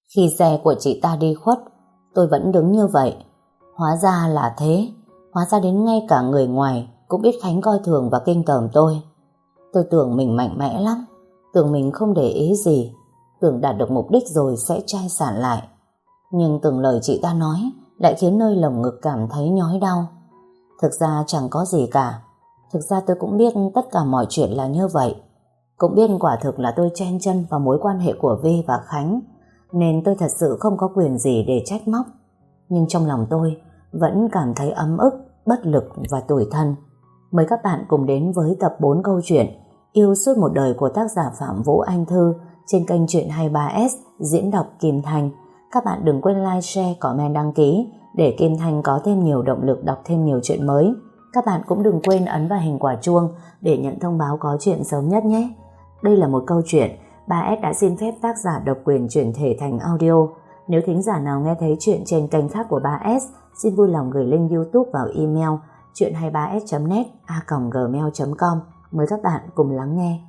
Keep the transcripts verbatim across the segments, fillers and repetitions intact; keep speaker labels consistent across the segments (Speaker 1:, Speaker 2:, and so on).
Speaker 1: Khi xe của chị ta đi khuất, tôi vẫn đứng như vậy. Hóa ra là thế. Hóa ra đến ngay cả người ngoài cũng biết Khánh coi thường và kinh tởm tôi. Tôi tưởng mình mạnh mẽ lắm, tưởng mình không để ý gì, tưởng đạt được mục đích rồi sẽ chai sạn lại. Nhưng từng lời chị ta nói lại khiến nơi lồng ngực cảm thấy nhói đau. Thực ra chẳng có gì cả. Thực ra tôi cũng biết tất cả mọi chuyện là như vậy. Cũng biết quả thực là tôi chen chân vào mối quan hệ của Vi và Khánh, nên tôi thật sự không có quyền gì để trách móc. Nhưng trong lòng tôi vẫn cảm thấy ấm ức, bất lực và tủi thân. Mời các bạn cùng đến với tập bốn câu chuyện Yêu suốt một đời của tác giả Phạm Vũ Anh Thư trên kênh Chuyện hai mươi ba ét diễn đọc Kim Thanh. Các bạn đừng quên like, share, comment, đăng ký để Kim Thanh có thêm nhiều động lực đọc thêm nhiều chuyện mới. Các bạn cũng đừng quên ấn vào hình quả chuông để nhận thông báo có chuyện sớm nhất nhé. Đây là một câu chuyện ba ét đã xin phép tác giả độc quyền chuyển thể thành audio. Nếu thính giả nào nghe thấy chuyện trên kênh khác của ba ét, xin vui lòng gửi link YouTube vào email chuyện hai mươi ba s chấm net a còng gmail chấm com. Mời các bạn cùng lắng nghe.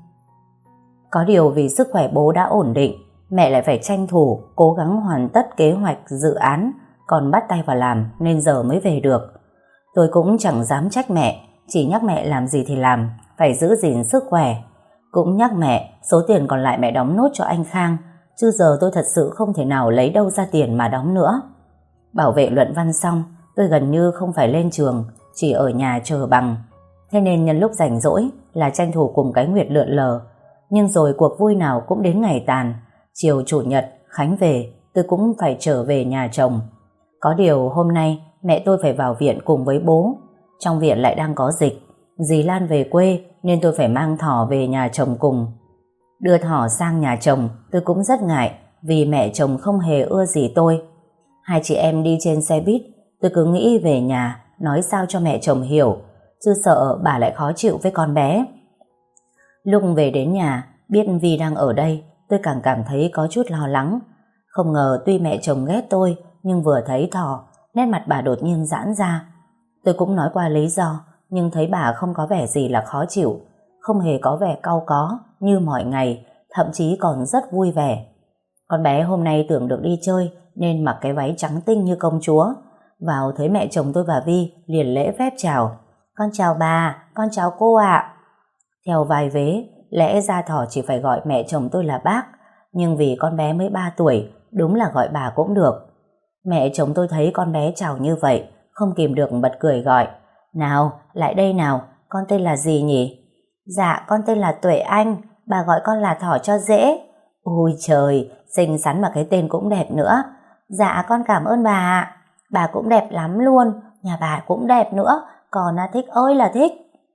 Speaker 1: Có điều vì sức khỏe bố đã ổn định, mẹ lại phải tranh thủ cố gắng hoàn tất kế hoạch dự án, còn bắt tay vào làm nên giờ mới về được. Tôi cũng chẳng dám trách mẹ, chỉ nhắc mẹ làm gì thì làm, phải giữ gìn sức khỏe. Cũng nhắc mẹ số tiền còn lại mẹ đóng nốt cho anh Khang, chứ giờ tôi thật sự không thể nào lấy đâu ra tiền mà đóng nữa. Bảo vệ luận văn xong, tôi gần như không phải lên trường, chỉ ở nhà chờ bằng. Thế nên nhân lúc rảnh rỗi là tranh thủ cùng cái Nguyệt lượn lờ. Nhưng rồi cuộc vui nào cũng đến ngày tàn. Chiều chủ nhật Khánh về, tôi cũng phải trở về nhà chồng. Có điều hôm nay mẹ tôi phải vào viện cùng với bố. Trong viện lại đang có dịch. Dì Lan về quê nên tôi phải mang Thỏ về nhà chồng cùng. Đưa Thỏ sang nhà chồng tôi cũng rất ngại, vì mẹ chồng không hề ưa gì tôi. Hai chị em đi trên xe buýt, tôi cứ nghĩ về nhà nói sao cho mẹ chồng hiểu, chứ sợ bà lại khó chịu với con bé. Lúc về đến nhà, biết Vi đang ở đây, tôi càng cảm thấy có chút lo lắng. Không ngờ tuy mẹ chồng ghét tôi, nhưng vừa thấy Thỏ, nét mặt bà đột nhiên giãn ra. Tôi cũng nói qua lý do, nhưng thấy bà không có vẻ gì là khó chịu, không hề có vẻ cau có như mọi ngày, thậm chí còn rất vui vẻ. Con bé hôm nay tưởng được đi chơi nên mặc cái váy trắng tinh như công chúa. Vào thấy mẹ chồng tôi và Vi liền lễ phép chào. Con chào bà, con chào cô ạ. Theo vai vế, lẽ ra Thỏ chỉ phải gọi mẹ chồng tôi là bác, nhưng vì con bé mới ba tuổi, đúng là gọi bà cũng được. Mẹ chồng tôi thấy con bé chào như vậy, không kìm được bật cười gọi. Nào, lại đây nào, con tên là gì nhỉ? Dạ, con tên là Tuệ Anh, bà gọi con là Thỏ cho dễ. Ôi trời, xinh xắn mà cái tên cũng đẹp nữa. Dạ, con cảm ơn bà ạ. Bà cũng đẹp lắm luôn, nhà bà cũng đẹp nữa, còn là thích ơi là thích.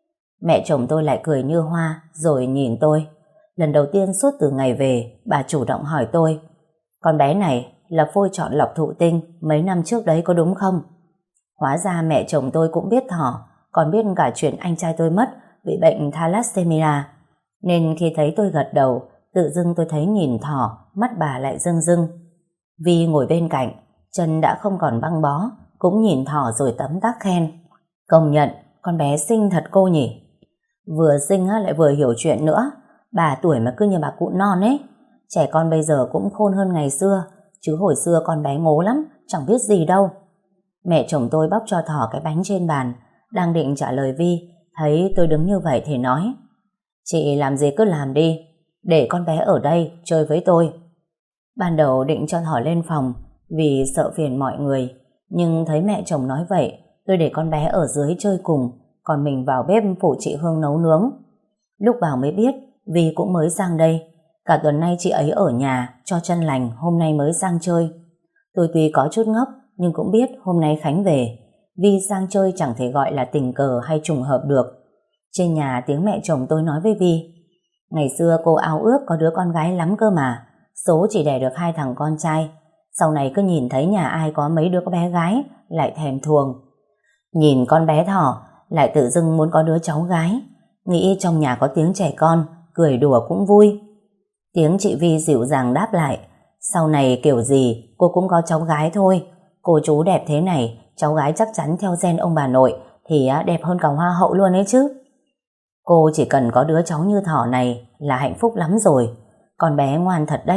Speaker 1: Mẹ chồng tôi lại cười như hoa, rồi nhìn tôi. Lần đầu tiên suốt từ ngày về, bà chủ động hỏi tôi. Con bé này là phôi chọn lọc thụ tinh mấy năm trước đấy có đúng không? Hóa ra mẹ chồng tôi cũng biết Thỏ, còn biết cả chuyện anh trai tôi mất bị bệnh thalassemia. Nên khi thấy tôi gật đầu, tự dưng tôi thấy nhìn Thỏ, mắt bà lại rưng rưng. Vi ngồi bên cạnh, chân đã không còn băng bó, cũng nhìn Thỏ rồi tấm tắc khen. Công nhận, con bé xinh thật cô nhỉ. Vừa xinh lại vừa hiểu chuyện nữa. Bà tuổi mà cứ như bà cụ non ấy. Trẻ con bây giờ cũng khôn hơn ngày xưa, chứ hồi xưa con bé ngố lắm, chẳng biết gì đâu. Mẹ chồng tôi bóc cho Thỏ cái bánh trên bàn, đang định trả lời Vi, thấy tôi đứng như vậy thì nói. Chị làm gì cứ làm đi, để con bé ở đây chơi với tôi. Ban đầu định cho Thỏ lên phòng vì sợ phiền mọi người, nhưng thấy mẹ chồng nói vậy, tôi để con bé ở dưới chơi cùng, còn mình vào bếp phụ chị Hương nấu nướng. Lúc vào mới biết Vi cũng mới sang đây. Cả tuần nay chị ấy ở nhà cho chân lành, hôm nay mới sang chơi. Tôi tuy có chút ngốc, nhưng cũng biết hôm nay Khánh về. Vi sang chơi chẳng thể gọi là tình cờ hay trùng hợp được. Trên nhà tiếng mẹ chồng tôi nói với Vi. Ngày xưa cô ao ước có đứa con gái lắm cơ mà, số chỉ đẻ được hai thằng con trai. Sau này cứ nhìn thấy nhà ai có mấy đứa có bé gái lại thèm thuồng. Nhìn con bé Thỏ lại tự dưng muốn có đứa cháu gái. Nghĩ trong nhà có tiếng trẻ con, cười đùa cũng vui. Tiếng chị Vi dịu dàng đáp lại. Sau này kiểu gì cô cũng có cháu gái thôi. Cô chú đẹp thế này, cháu gái chắc chắn theo gen ông bà nội thì đẹp hơn cả hoa hậu luôn ấy chứ. Cô chỉ cần có đứa cháu như Thỏ này là hạnh phúc lắm rồi. Con bé ngoan thật đấy.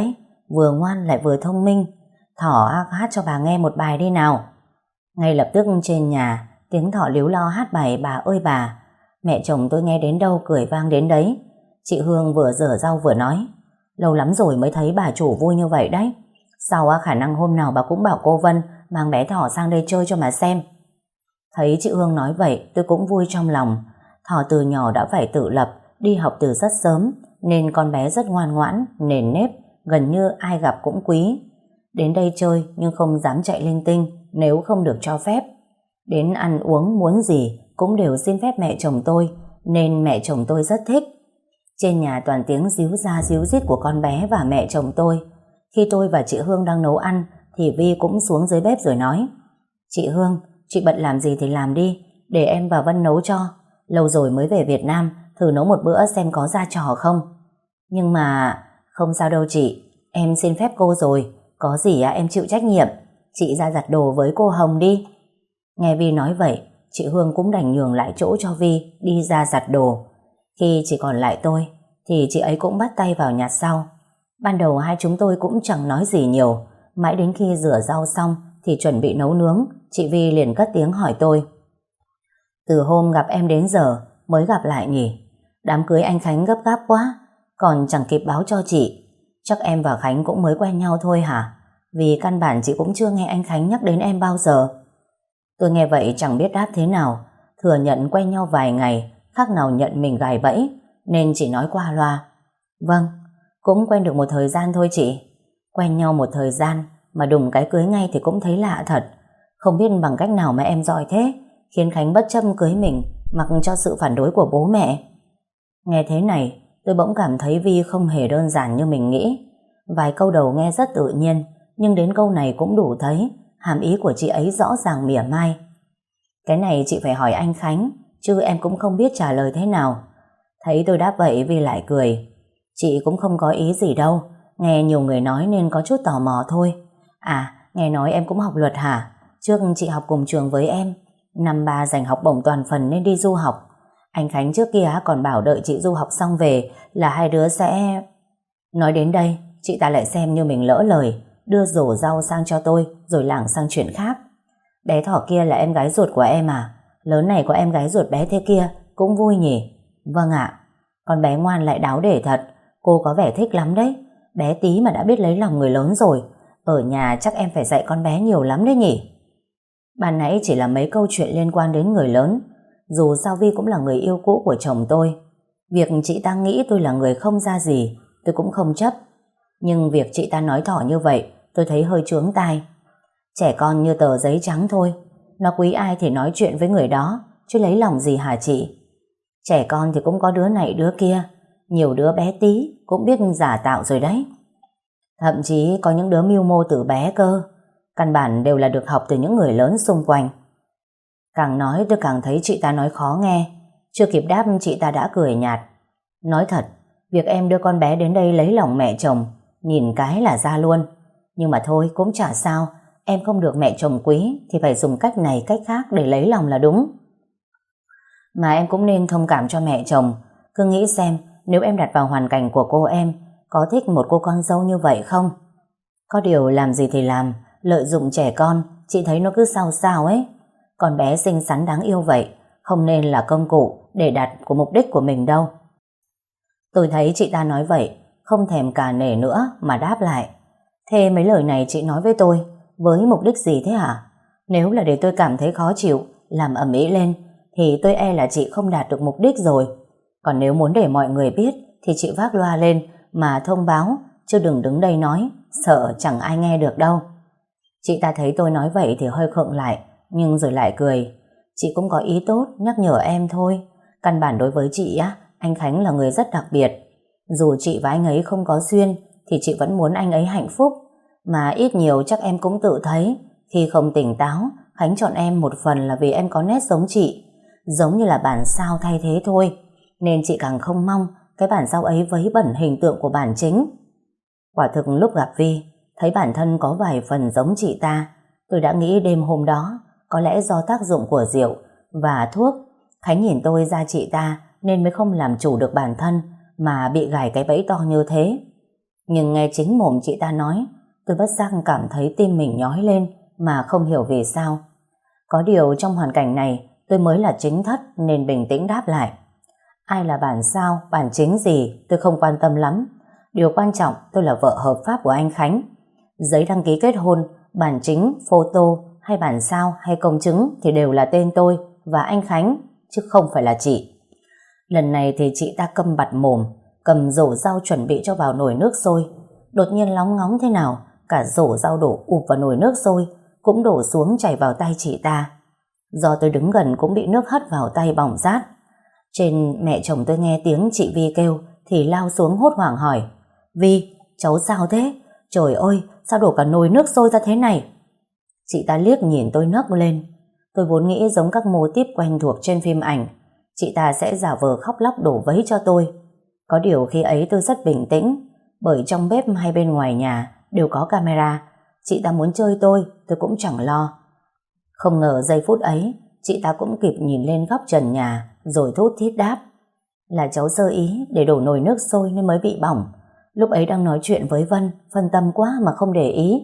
Speaker 1: vừa ngoan lại vừa thông minh. Thỏ hát cho bà nghe một bài đi nào. Ngay lập tức trên nhà, tiếng Thỏ líu lo hát bài Bà ơi bà. Mẹ chồng tôi nghe đến đâu cười vang đến đấy. Chị Hương vừa rửa rau vừa nói, lâu lắm rồi mới thấy bà chủ vui như vậy đấy. Sau khả năng hôm nào bà cũng bảo cô Vân mang bé Thỏ sang đây chơi cho mà xem. Thấy chị Hương nói vậy, tôi cũng vui trong lòng. Thỏ từ nhỏ đã phải tự lập, đi học từ rất sớm, nên con bé rất ngoan ngoãn, nền nếp, gần như ai gặp cũng quý. Đến đây chơi nhưng không dám chạy linh tinh nếu không được cho phép. Đến ăn uống muốn gì cũng đều xin phép mẹ chồng tôi, nên mẹ chồng tôi rất thích. Trên nhà toàn tiếng ríu ra ríu rít của con bé và mẹ chồng tôi. Khi tôi và chị Hương đang nấu ăn thì Vi cũng xuống dưới bếp rồi nói, chị Hương, chị bận làm gì thì làm đi, để em và Vân nấu cho. Lâu rồi mới về Việt Nam, thử nấu một bữa xem có ra trò không. Nhưng mà không sao đâu chị, em xin phép cô rồi, có gì à, em chịu trách nhiệm. Chị ra giặt đồ với cô Hồng đi. Nghe Vi nói vậy, chị Hương cũng đành nhường lại chỗ cho Vi đi ra giặt đồ. Khi chỉ còn lại tôi thì chị ấy cũng bắt tay vào nhặt sau. Ban đầu hai chúng tôi cũng chẳng nói gì nhiều, mãi đến khi rửa rau xong thì chuẩn bị nấu nướng, chị Vi liền cất tiếng hỏi tôi, từ hôm gặp em đến giờ mới gặp lại nhỉ? Đám cưới anh Khánh gấp gáp quá, còn chẳng kịp báo cho chị. Chắc em và Khánh cũng mới quen nhau thôi hả? Vì căn bản chị cũng chưa nghe anh Khánh nhắc đến em bao giờ. Tôi nghe vậy chẳng biết đáp thế nào, thừa nhận quen nhau vài ngày, khác nào nhận mình gài bẫy, nên chỉ nói qua loa, vâng, cũng quen được một thời gian thôi chị. Quen nhau một thời gian mà đùng cái cưới ngay thì cũng thấy lạ thật. Không biết bằng cách nào mà em giỏi thế, khiến Khánh bất chấp cưới mình mặc cho sự phản đối của bố mẹ. Nghe thế này, tôi bỗng cảm thấy Vi không hề đơn giản như mình nghĩ. Vài câu đầu nghe rất tự nhiên, nhưng đến câu này cũng đủ thấy hàm ý của chị ấy rõ ràng mỉa mai. Cái này chị phải hỏi anh Khánh, chứ em cũng không biết trả lời thế nào. Thấy tôi đáp vậy, Vi lại cười. Chị cũng không có ý gì đâu, nghe nhiều người nói nên có chút tò mò thôi. À, nghe nói em cũng học luật hả? Trước chị học cùng trường với em, năm ba giành học bổng toàn phần nên đi du học. Anh Khánh trước kia còn bảo đợi chị du học xong về là hai đứa sẽ... Nói đến đây, chị ta lại xem như mình lỡ lời, đưa rổ rau sang cho tôi rồi lảng sang chuyện khác. Bé Thỏ kia là em gái ruột của em à? Lớn này có em gái ruột bé thế kia, cũng vui nhỉ? Vâng ạ. Con bé ngoan lại đáo để thật, cô có vẻ thích lắm đấy. Bé tí mà đã biết lấy lòng người lớn rồi. Ở nhà chắc em phải dạy con bé nhiều lắm đấy nhỉ? Ban nãy chỉ là mấy câu chuyện liên quan đến người lớn. Dù sao Vi cũng là người yêu cũ của chồng tôi. Việc chị ta nghĩ tôi là người không ra gì, tôi cũng không chấp. Nhưng việc chị ta nói Thỏ như vậy, tôi thấy hơi chướng tai. Trẻ con như tờ giấy trắng thôi, nó quý ai thì nói chuyện với người đó, chứ lấy lòng gì hả chị? Trẻ con thì cũng có đứa này đứa kia, nhiều đứa bé tí cũng biết giả tạo rồi đấy. Thậm chí có những đứa mưu mô từ bé cơ, căn bản đều là được học từ những người lớn xung quanh. Càng nói tôi càng thấy chị ta nói khó nghe. Chưa kịp đáp chị ta đã cười nhạt. Nói thật, việc em đưa con bé đến đây lấy lòng mẹ chồng, nhìn cái là ra luôn. Nhưng mà thôi cũng chả sao, em không được mẹ chồng quý thì phải dùng cách này cách khác để lấy lòng là đúng. Mà em cũng nên thông cảm cho mẹ chồng. Cứ nghĩ xem, nếu em đặt vào hoàn cảnh của cô em, có thích một cô con dâu như vậy không? Có điều làm gì thì làm, lợi dụng trẻ con, chị thấy nó cứ sao sao ấy. Con bé xinh xắn đáng yêu vậy, không nên là công cụ để đạt của mục đích của mình đâu. Tôi thấy chị ta nói vậy, không thèm cả nể nữa mà đáp lại. Thế mấy lời này chị nói với tôi, với mục đích gì thế hả? Nếu là để tôi cảm thấy khó chịu, làm ầm ĩ lên, thì tôi e là chị không đạt được mục đích rồi. Còn nếu muốn để mọi người biết, thì chị vác loa lên mà thông báo, chứ đừng đứng đây nói, sợ chẳng ai nghe được đâu. Chị ta thấy tôi nói vậy thì hơi khựng lại, nhưng rồi lại cười. Chị cũng có ý tốt nhắc nhở em thôi. Căn bản đối với chị á, anh Khánh là người rất đặc biệt. Dù chị và anh ấy không có duyên thì chị vẫn muốn anh ấy hạnh phúc. Mà ít nhiều chắc em cũng tự thấy, khi không tỉnh táo, Khánh chọn em một phần là vì em có nét giống chị, giống như là bản sao thay thế thôi. Nên chị càng không mong cái bản sao ấy vấy bẩn hình tượng của bản chính. Quả thực lúc gặp Vi, thấy bản thân có vài phần giống chị ta. Tôi đã nghĩ đêm hôm đó có lẽ do tác dụng của rượu và thuốc, Khánh nhìn tôi ra chị ta nên mới không làm chủ được bản thân mà bị gài cái bẫy to như thế. Nhưng nghe chính mồm chị ta nói, tôi bất giác cảm thấy tim mình nhói lên mà không hiểu vì sao. Có điều trong hoàn cảnh này tôi mới là chính thất nên bình tĩnh đáp lại. Ai là bản sao, bản chính gì tôi không quan tâm lắm. Điều quan trọng tôi là vợ hợp pháp của anh Khánh. Giấy đăng ký kết hôn, bản chính, photo hay bản sao hay công chứng thì đều là tên tôi và anh Khánh, chứ không phải là chị. Lần này thì chị ta câm bặt mồm, cầm rổ rau chuẩn bị cho vào nồi nước sôi. Đột nhiên lóng ngóng thế nào, cả rổ rau đổ ụp vào nồi nước sôi, cũng đổ xuống chảy vào tay chị ta. Do tôi đứng gần cũng bị nước hất vào tay bỏng rát. Trên mẹ chồng tôi nghe tiếng chị Vi kêu thì lao xuống hốt hoảng hỏi: Vi, cháu sao thế? Trời ơi, sao đổ cả nồi nước sôi ra thế này? Chị ta liếc nhìn tôi nấc lên. Tôi vốn nghĩ giống các mô típ quen thuộc trên phim ảnh, chị ta sẽ giả vờ khóc lóc đổ vấy cho tôi. Có điều khi ấy tôi rất bình tĩnh, bởi trong bếp hay bên ngoài nhà đều có camera. Chị ta muốn chơi tôi, tôi cũng chẳng lo. Không ngờ giây phút ấy, chị ta cũng kịp nhìn lên góc trần nhà rồi thốt thít đáp: Là cháu sơ ý để đổ nồi nước sôi nên mới bị bỏng. Lúc ấy đang nói chuyện với Vân, phân tâm quá mà không để ý.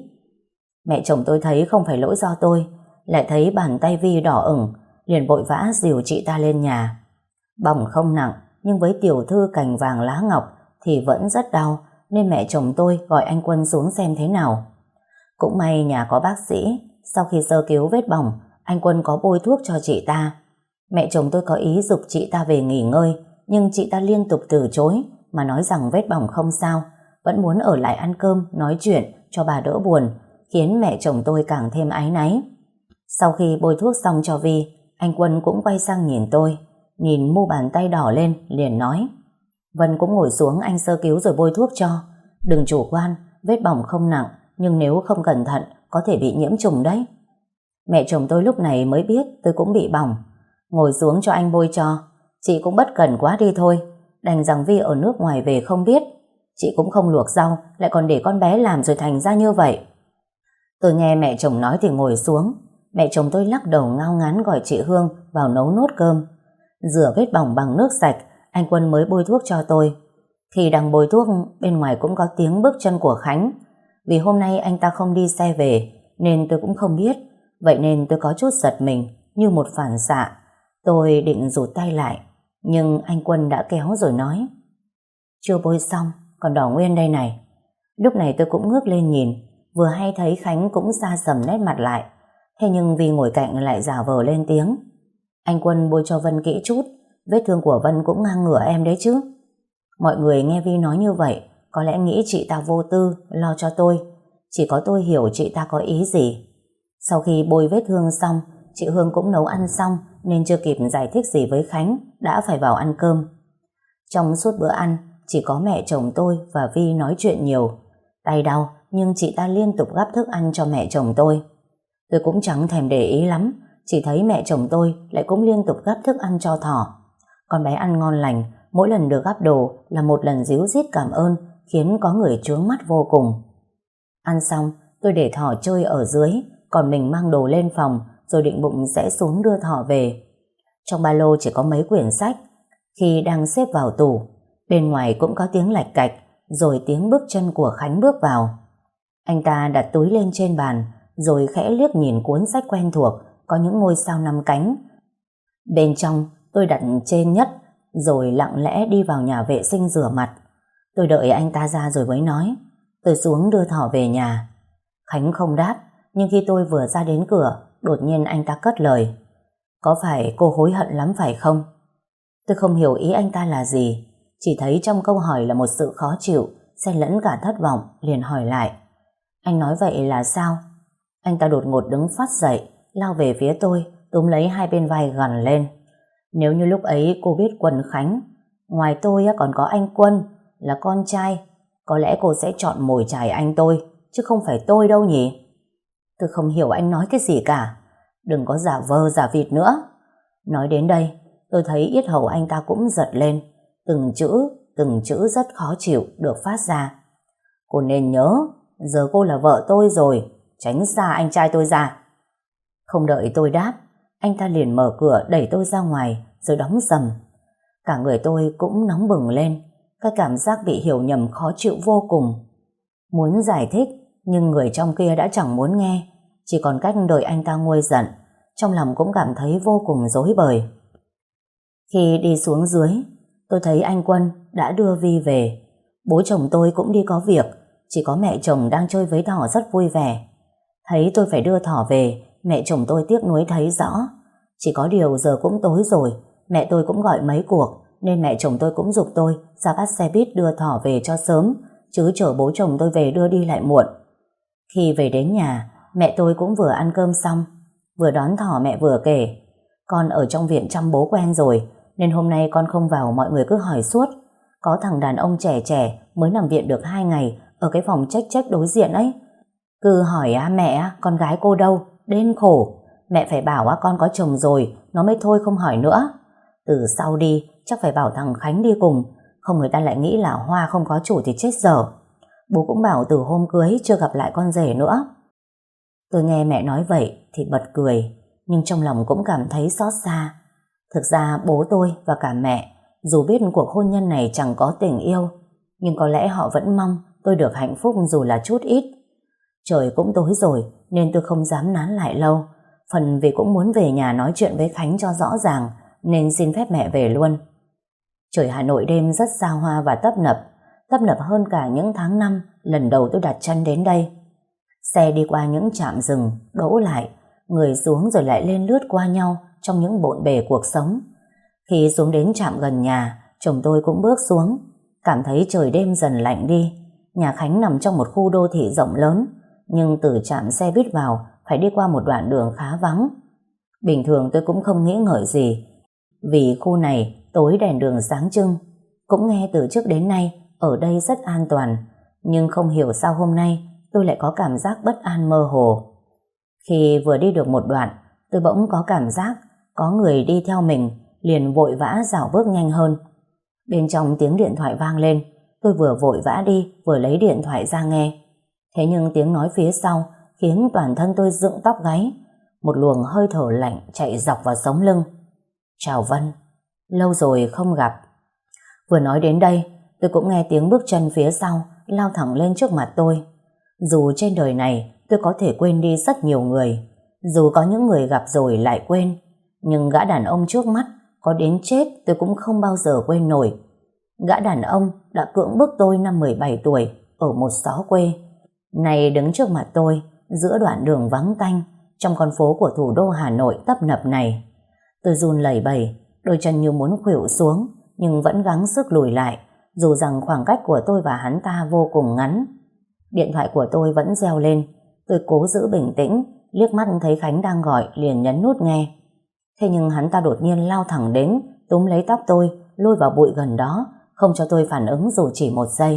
Speaker 1: Mẹ chồng tôi thấy không phải lỗi do tôi, lại thấy bàn tay Vi đỏ ửng, liền vội vã dìu chị ta lên nhà. Bỏng không nặng, nhưng với tiểu thư cành vàng lá ngọc thì vẫn rất đau, nên mẹ chồng tôi gọi anh Quân xuống xem thế nào. Cũng may nhà có bác sĩ, sau khi sơ cứu vết bỏng, anh Quân có bôi thuốc cho chị ta. Mẹ chồng tôi có ý giục chị ta về nghỉ ngơi, nhưng chị ta liên tục từ chối, mà nói rằng vết bỏng không sao, vẫn muốn ở lại ăn cơm, nói chuyện cho bà đỡ buồn, khiến mẹ chồng tôi càng thêm áy náy. Sau khi bôi thuốc xong cho Vi, anh Quân cũng quay sang nhìn tôi, nhìn mu bàn tay đỏ lên, liền nói: Vân cũng ngồi xuống, anh sơ cứu rồi bôi thuốc cho. Đừng chủ quan, vết bỏng không nặng, nhưng nếu không cẩn thận có thể bị nhiễm trùng đấy. Mẹ chồng tôi lúc này mới biết tôi cũng bị bỏng. Ngồi xuống cho anh bôi cho. Chị cũng bất cẩn quá đi thôi, đành rằng Vi ở nước ngoài về không biết. Chị cũng không luộc rau, lại còn để con bé làm rồi thành ra như vậy. Tôi nghe mẹ chồng nói thì ngồi xuống. Mẹ chồng tôi lắc đầu ngao ngán gọi chị Hương vào nấu nốt cơm. Rửa vết bỏng bằng nước sạch, anh Quân mới bôi thuốc cho tôi. Khi đang bôi thuốc, bên ngoài cũng có tiếng bước chân của Khánh. Vì hôm nay anh ta không đi xe về nên tôi cũng không biết. Vậy nên tôi có chút giật mình, như một phản xạ. Tôi định rụt tay lại, nhưng anh Quân đã kéo rồi nói: Chưa bôi xong, còn đỏ nguyên đây này. Lúc này tôi cũng ngước lên nhìn, vừa hay thấy Khánh cũng sa sầm nét mặt lại. Thế nhưng vì ngồi cạnh lại giả vờ lên tiếng: Anh Quân bôi cho Vân kỹ chút, vết thương của Vân cũng ngang ngửa em đấy chứ. Mọi người nghe Vi nói như vậy có lẽ nghĩ chị ta vô tư lo cho tôi. Chỉ có tôi hiểu chị ta có ý gì. Sau khi bôi vết thương xong, chị Hương cũng nấu ăn xong nên chưa kịp giải thích gì với Khánh, đã phải vào ăn cơm. Trong suốt bữa ăn chỉ có mẹ chồng tôi và Vi nói chuyện nhiều. Tay đau nhưng chị ta liên tục gắp thức ăn cho mẹ chồng tôi. Tôi cũng chẳng thèm để ý lắm, chỉ thấy mẹ chồng tôi lại cũng liên tục gắp thức ăn cho thỏ. Con bé ăn ngon lành, mỗi lần được gắp đồ là một lần díu dít cảm ơn, khiến có người chướng mắt vô cùng. Ăn xong, tôi để thỏ chơi ở dưới, còn mình mang đồ lên phòng rồi định bụng sẽ xuống đưa thỏ về. Trong ba lô chỉ có mấy quyển sách. Khi đang xếp vào tủ, bên ngoài cũng có tiếng lạch cạch, rồi tiếng bước chân của Khánh bước vào. Anh ta đặt túi lên trên bàn, rồi khẽ liếc nhìn cuốn sách quen thuộc có những ngôi sao năm cánh. Bên trong tôi đặt trên nhất, rồi lặng lẽ đi vào nhà vệ sinh rửa mặt. Tôi đợi anh ta ra rồi mới nói: Tôi xuống đưa thỏ về nhà. Khánh không đáp, nhưng khi tôi vừa ra đến cửa, đột nhiên anh ta cất lời: Có phải cô hối hận lắm phải không? Tôi không hiểu ý anh ta là gì, chỉ thấy trong câu hỏi là một sự khó chịu, xen lẫn cả thất vọng, liền hỏi lại: Anh nói vậy là sao? Anh ta đột ngột đứng phắt dậy, lao về phía tôi, túm lấy hai bên vai gằn lên: Nếu như lúc ấy cô biết Quân Khánh, ngoài tôi còn có anh Quân, là con trai, có lẽ cô sẽ chọn mồi chài anh tôi, chứ không phải tôi đâu nhỉ? Tôi không hiểu anh nói cái gì cả. Đừng có giả vờ giả vịt nữa. Nói đến đây, tôi thấy yết hầu anh ta cũng giật lên. Từng chữ, từng chữ rất khó chịu được phát ra. Cô nên nhớ, giờ cô là vợ tôi rồi, tránh xa anh trai tôi ra. Không đợi tôi đáp, anh ta liền mở cửa đẩy tôi ra ngoài rồi đóng sầm. Cả người tôi cũng nóng bừng lên, cái cảm giác bị hiểu nhầm khó chịu vô cùng. Muốn giải thích, nhưng người trong kia đã chẳng muốn nghe, chỉ còn cách đợi anh ta nguôi giận. Trong lòng cũng cảm thấy vô cùng rối bời. Khi đi xuống dưới, tôi thấy anh Quân đã đưa Vi về. Bố chồng tôi cũng đi có việc, chỉ có mẹ chồng đang chơi với Thỏ rất vui vẻ. Thấy tôi phải đưa Thỏ về, mẹ chồng tôi tiếc nuối thấy rõ. Chỉ có điều giờ cũng tối rồi, mẹ tôi cũng gọi mấy cuộc, nên mẹ chồng tôi cũng giục tôi ra bắt xe buýt đưa Thỏ về cho sớm, chứ chở bố chồng tôi về đưa đi lại muộn. Khi về đến nhà, mẹ tôi cũng vừa ăn cơm xong, vừa đón Thỏ mẹ vừa kể: con ở trong viện chăm bố quen rồi, nên hôm nay con không vào mọi người cứ hỏi suốt. Có thằng đàn ông trẻ trẻ mới nằm viện được hai ngày ở cái phòng check check đối diện ấy. Cứ hỏi á mẹ con gái cô đâu, đến khổ. Mẹ phải bảo á con có chồng rồi nó mới thôi không hỏi nữa. Từ sau đi chắc phải bảo thằng Khánh đi cùng, không người ta lại nghĩ là Hoa không có chủ thì chết dở. Bố cũng bảo từ hôm cưới chưa gặp lại con rể nữa. Tôi nghe mẹ nói vậy thì bật cười, nhưng trong lòng cũng cảm thấy xót xa. Thực ra bố tôi và cả mẹ, dù biết cuộc hôn nhân này chẳng có tình yêu, nhưng có lẽ họ vẫn mong tôi được hạnh phúc dù là chút ít. Trời cũng tối rồi nên tôi không dám nán lại lâu, phần vì cũng muốn về nhà nói chuyện với Khánh cho rõ ràng, nên xin phép mẹ về luôn. Trời Hà Nội đêm rất xa hoa và tấp nập, tấp nập hơn cả những tháng năm lần đầu tôi đặt chân đến đây. Xe đi qua những trạm dừng, đỗ lại, người xuống rồi lại lên lướt qua nhau trong những bộn bề cuộc sống. Khi xuống đến trạm gần nhà, chồng tôi cũng bước xuống, cảm thấy trời đêm dần lạnh đi. Nhà Khánh nằm trong một khu đô thị rộng lớn, nhưng từ trạm xe buýt vào phải đi qua một đoạn đường khá vắng. Bình thường tôi cũng không nghĩ ngợi gì, vì khu này tối đèn đường sáng trưng. Cũng nghe từ trước đến nay ở đây rất an toàn, nhưng không hiểu sao hôm nay tôi lại có cảm giác bất an mơ hồ. Khi vừa đi được một đoạn, tôi bỗng có cảm giác có người đi theo mình, liền vội vã rảo bước nhanh hơn. Bên trong tiếng điện thoại vang lên, tôi vừa vội vã đi vừa lấy điện thoại ra nghe. Thế nhưng tiếng nói phía sau khiến toàn thân tôi dựng tóc gáy, một luồng hơi thở lạnh chạy dọc vào sống lưng. Chào Vân, lâu rồi không gặp. Vừa nói đến đây, tôi cũng nghe tiếng bước chân phía sau lao thẳng lên trước mặt tôi. Dù trên đời này tôi có thể quên đi rất nhiều người, dù có những người gặp rồi lại quên, nhưng gã đàn ông trước mắt có đến chết tôi cũng không bao giờ quên nổi. Gã đàn ông đã cưỡng bức tôi năm mười bảy tuổi ở một xó quê, này đứng trước mặt tôi giữa đoạn đường vắng tanh trong con phố của thủ đô Hà Nội tấp nập này. Tôi run lẩy bẩy, đôi chân như muốn khuỵu xuống, nhưng vẫn gắng sức lùi lại, dù rằng khoảng cách của tôi và hắn ta vô cùng ngắn. Điện thoại của tôi vẫn reo lên, tôi cố giữ bình tĩnh, liếc mắt thấy Khánh đang gọi liền nhấn nút nghe. Thế nhưng hắn ta đột nhiên lao thẳng đến, túm lấy tóc tôi, lôi vào bụi gần đó, không cho tôi phản ứng dù chỉ một giây.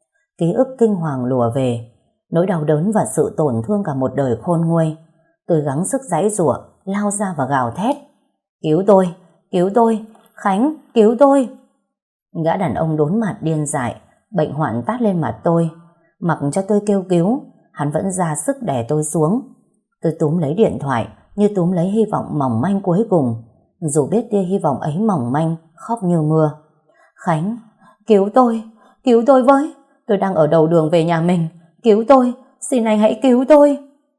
Speaker 1: Ký ức kinh hoàng lùa về, nỗi đau đớn và sự tổn thương cả một đời khôn nguôi. Tôi gắng sức giãy giụa, lao ra và gào thét: cứu tôi, cứu tôi, Khánh, cứu tôi. Gã đàn ông đốn mặt điên dại, bệnh hoạn tát lên mặt tôi. Mặc cho tôi kêu cứu, hắn vẫn ra sức đè tôi xuống. Tôi túm lấy điện thoại như túm lấy hy vọng mỏng manh cuối cùng, dù biết tia hy vọng ấy mỏng manh, khóc như mưa. Khánh, cứu tôi, cứu tôi với, tôi đang ở đầu đường về nhà mình, cứu tôi, xin anh hãy cứu tôi.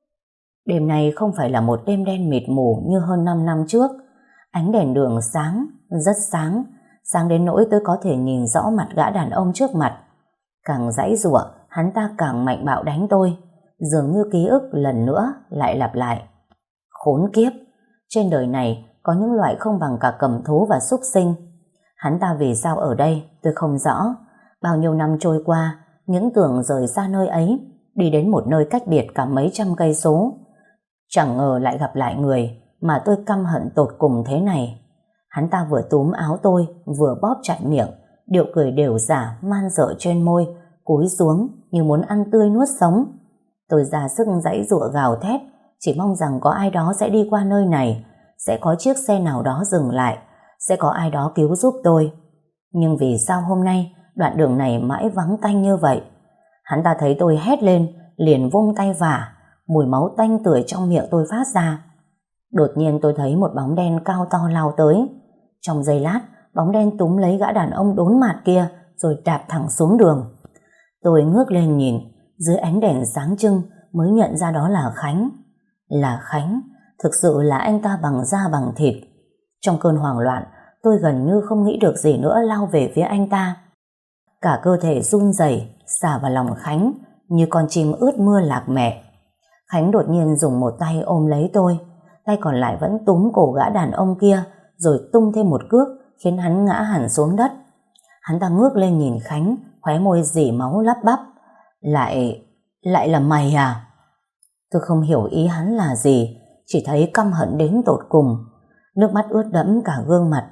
Speaker 1: Đêm này không phải là một đêm đen mịt mù như hơn năm năm trước. Ánh đèn đường sáng, rất sáng, sáng đến nỗi tôi có thể nhìn rõ mặt gã đàn ông trước mặt. Càng giãy giụa, hắn ta càng mạnh bạo đánh tôi, dường như ký ức lần nữa lại lặp lại. Khốn kiếp, trên đời này có những loại không bằng cả cầm thú và súc sinh. Hắn ta vì sao ở đây tôi không rõ. Bao nhiêu năm trôi qua, những tưởng rời xa nơi ấy, đi đến một nơi cách biệt cả mấy trăm cây số. Chẳng ngờ lại gặp lại người mà tôi căm hận tột cùng thế này. Hắn ta vừa túm áo tôi, vừa bóp chặt miệng, điệu cười đều giả man dợ trên môi, cúi xuống như muốn ăn tươi nuốt sống. Tôi ra sức giãy giụa gào thét, chỉ mong rằng có ai đó sẽ đi qua nơi này, sẽ có chiếc xe nào đó dừng lại, sẽ có ai đó cứu giúp tôi. Nhưng vì sao hôm nay đoạn đường này mãi vắng tanh như vậy? Hắn ta thấy tôi hét lên, liền vung tay vả, mùi máu tanh tưởi trong miệng tôi phát ra. Đột nhiên tôi thấy một bóng đen cao to lao tới. Trong giây lát, bóng đen túm lấy gã đàn ông đốn mặt kia rồi đạp thẳng xuống đường. Tôi ngước lên nhìn, dưới ánh đèn sáng trưng mới nhận ra đó là Khánh. Là Khánh, thực sự là anh ta bằng da bằng thịt. Trong cơn hoảng loạn, tôi gần như không nghĩ được gì nữa lao về phía anh ta. Cả cơ thể run rẩy xả vào lòng Khánh như con chim ướt mưa lạc mẹ. Khánh đột nhiên dùng một tay ôm lấy tôi, tay còn lại vẫn túm cổ gã đàn ông kia rồi tung thêm một cước khiến hắn ngã hẳn xuống đất. Hắn ta ngước lên nhìn Khánh, khóe môi rỉ máu lắp bắp. Lại... lại là mày à? Tôi không hiểu ý hắn là gì, chỉ thấy căm hận đến tột cùng. Nước mắt ướt đẫm cả gương mặt.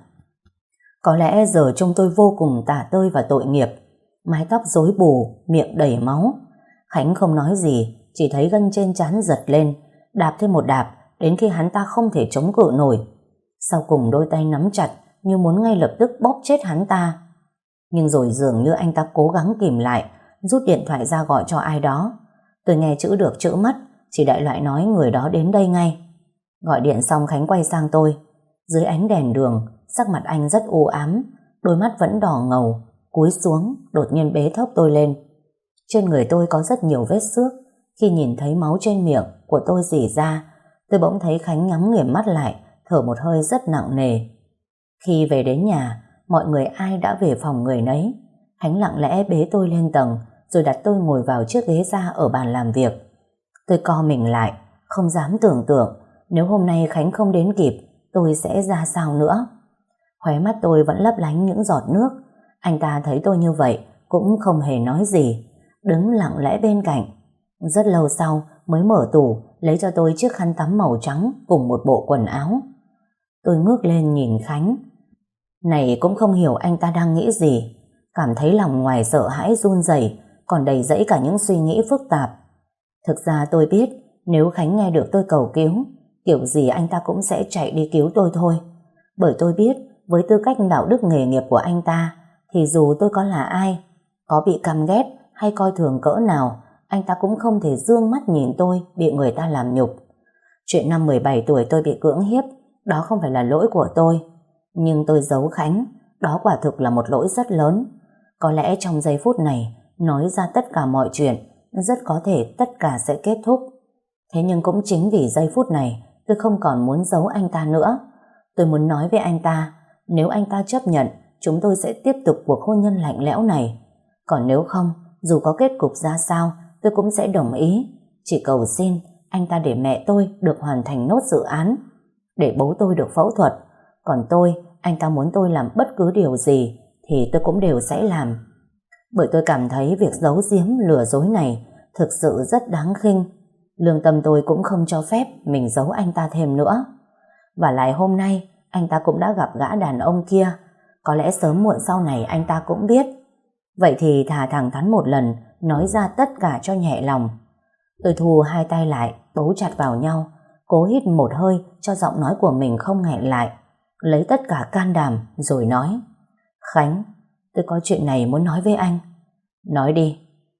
Speaker 1: Có lẽ giờ trông tôi vô cùng tả tơi và tội nghiệp. Mái tóc rối bù, miệng đầy máu. Khánh không nói gì, chỉ thấy gân trên trán giật lên, đạp thêm một đạp đến khi hắn ta không thể chống cự nổi. Sau cùng đôi tay nắm chặt như muốn ngay lập tức bóp chết hắn ta. Nhưng rồi dường như anh ta cố gắng kìm lại, rút điện thoại ra gọi cho ai đó. Tôi nghe chữ được chữ mất, chỉ đại loại nói người đó đến đây ngay. Gọi điện xong Khánh quay sang tôi. Dưới ánh đèn đường, sắc mặt anh rất u ám, đôi mắt vẫn đỏ ngầu, cúi xuống đột nhiên bế thốc tôi lên. Trên người tôi có rất nhiều vết xước. Khi nhìn thấy máu trên miệng của tôi rỉ ra, tôi bỗng thấy Khánh nhắm nghiền mắt lại, thở một hơi rất nặng nề. Khi về đến nhà, mọi người ai đã về phòng người nấy. Khánh lặng lẽ bế tôi lên tầng rồi đặt tôi ngồi vào chiếc ghế da ở bàn làm việc. Tôi co mình lại, không dám tưởng tượng nếu hôm nay Khánh không đến kịp tôi sẽ ra sao nữa. Khóe mắt tôi vẫn lấp lánh những giọt nước. Anh ta thấy tôi như vậy cũng không hề nói gì, đứng lặng lẽ bên cạnh. Rất lâu sau mới mở tủ lấy cho tôi chiếc khăn tắm màu trắng cùng một bộ quần áo. Tôi ngước lên nhìn Khánh. Này cũng không hiểu anh ta đang nghĩ gì. Cảm thấy lòng ngoài sợ hãi run rẩy, còn đầy dẫy cả những suy nghĩ phức tạp. Thực ra tôi biết nếu Khánh nghe được tôi cầu cứu, kiểu gì anh ta cũng sẽ chạy đi cứu tôi thôi. Bởi tôi biết với tư cách đạo đức nghề nghiệp của anh ta thì dù tôi có là ai, có bị căm ghét hay coi thường cỡ nào, anh ta cũng không thể dương mắt nhìn tôi bị người ta làm nhục. Chuyện năm mười bảy tuổi tôi bị cưỡng hiếp, đó không phải là lỗi của tôi. Nhưng tôi giấu Khánh, đó quả thực là một lỗi rất lớn. Có lẽ trong giây phút này, nói ra tất cả mọi chuyện, rất có thể tất cả sẽ kết thúc. Thế nhưng cũng chính vì giây phút này, tôi không còn muốn giấu anh ta nữa. Tôi muốn nói với anh ta, nếu anh ta chấp nhận, chúng tôi sẽ tiếp tục cuộc hôn nhân lạnh lẽo này. Còn nếu không, dù có kết cục ra sao, tôi cũng sẽ đồng ý. Chỉ cầu xin anh ta để mẹ tôi được hoàn thành nốt dự án, để bố tôi được phẫu thuật. Còn tôi, anh ta muốn tôi làm bất cứ điều gì thì tôi cũng đều sẽ làm. Bởi tôi cảm thấy việc giấu giếm lừa dối này thực sự rất đáng khinh. Lương tâm tôi cũng không cho phép mình giấu anh ta thêm nữa. Và lại hôm nay anh ta cũng đã gặp gã đàn ông kia. Có lẽ sớm muộn sau này anh ta cũng biết. Vậy thì thà thẳng thắn một lần, nói ra tất cả cho nhẹ lòng. Tôi thu hai tay lại, bấu chặt vào nhau, cố hít một hơi cho giọng nói của mình không nghẹn lại. Lấy tất cả can đảm rồi nói: Khánh, tôi có chuyện này muốn nói với anh. Nói đi.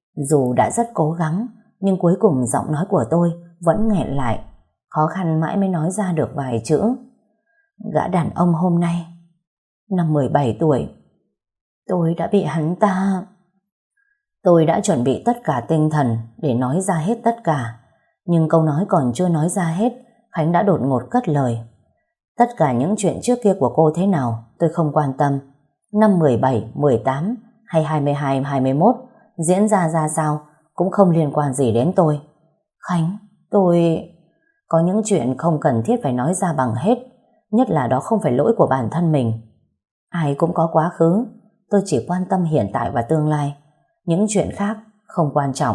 Speaker 1: Dù đã rất cố gắng, nhưng cuối cùng giọng nói của tôi vẫn nghẹn lại, khó khăn mãi mới nói ra được vài chữ. Gã đàn ông hôm nay, năm mười bảy tuổi, tôi đã bị hắn ta... Tôi đã chuẩn bị tất cả tinh thần để nói ra hết tất cả, nhưng câu nói còn chưa nói ra hết, Khánh đã đột ngột cất lời: Tất cả những chuyện trước kia của cô thế nào tôi không quan tâm. Năm mười bảy, mười tám hay hai mươi hai, hai mươi mốt diễn ra ra sao cũng không liên quan gì đến tôi. Khánh, tôi... Có những chuyện không cần thiết phải nói ra bằng hết, nhất là đó không phải lỗi của bản thân mình. Ai cũng có quá khứ, tôi chỉ quan tâm hiện tại và tương lai. Những chuyện khác không quan trọng.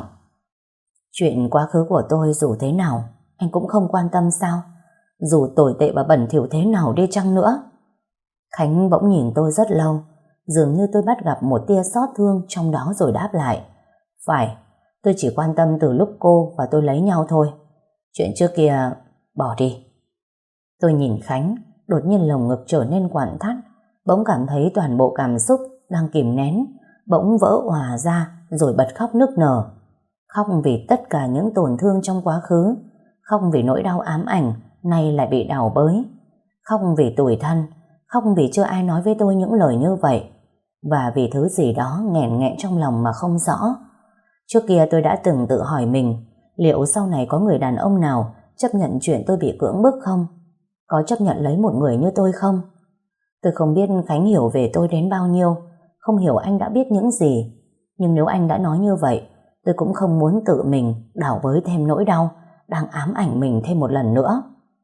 Speaker 1: Chuyện quá khứ của tôi dù thế nào anh cũng không quan tâm sao? Dù tồi tệ và bẩn thỉu thế nào đi chăng nữa? Khánh bỗng nhìn tôi rất lâu, dường như tôi bắt gặp một tia xót thương trong đó rồi đáp lại: Phải, tôi chỉ quan tâm từ lúc cô và tôi lấy nhau thôi. Chuyện trước kia bỏ đi. Tôi nhìn Khánh, đột nhiên lồng ngực trở nên quặn thắt, bỗng cảm thấy toàn bộ cảm xúc đang kìm nén bỗng vỡ òa ra rồi bật khóc nức nở. Khóc vì tất cả những tổn thương trong quá khứ, khóc vì nỗi đau ám ảnh nay lại bị đào bới, khóc vì tủi thân, khóc vì chưa ai nói với tôi những lời như vậy, và vì thứ gì đó nghẹn nghẹn trong lòng mà không rõ. Trước kia tôi đã từng tự hỏi mình, liệu sau này có người đàn ông nào chấp nhận chuyện tôi bị cưỡng bức không? Có chấp nhận lấy một người như tôi không? Tôi không biết Khánh hiểu về tôi đến bao nhiêu, không hiểu anh đã biết những gì. Nhưng nếu anh đã nói như vậy, tôi cũng không muốn tự mình đảo bới thêm nỗi đau đang ám ảnh mình thêm một lần nữa.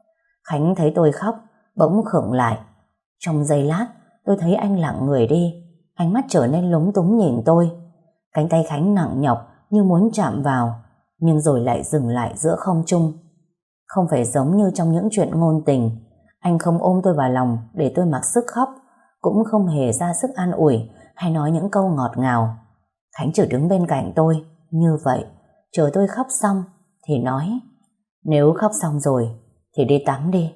Speaker 1: Khánh thấy tôi khóc, bỗng khựng lại. Trong giây lát, tôi thấy anh lặng người đi, ánh mắt trở nên lúng túng nhìn tôi. Cánh tay Khánh nặng nhọc như muốn chạm vào, nhưng rồi lại dừng lại giữa không trung. Không phải giống như trong những chuyện ngôn tình, anh không ôm tôi vào lòng để tôi mặc sức khóc, cũng không hề ra sức an ủi hay nói những câu ngọt ngào. Khánh chỉ đứng bên cạnh tôi như vậy, chờ tôi khóc xong thì nói: nếu khóc xong rồi thì đi tắm đi.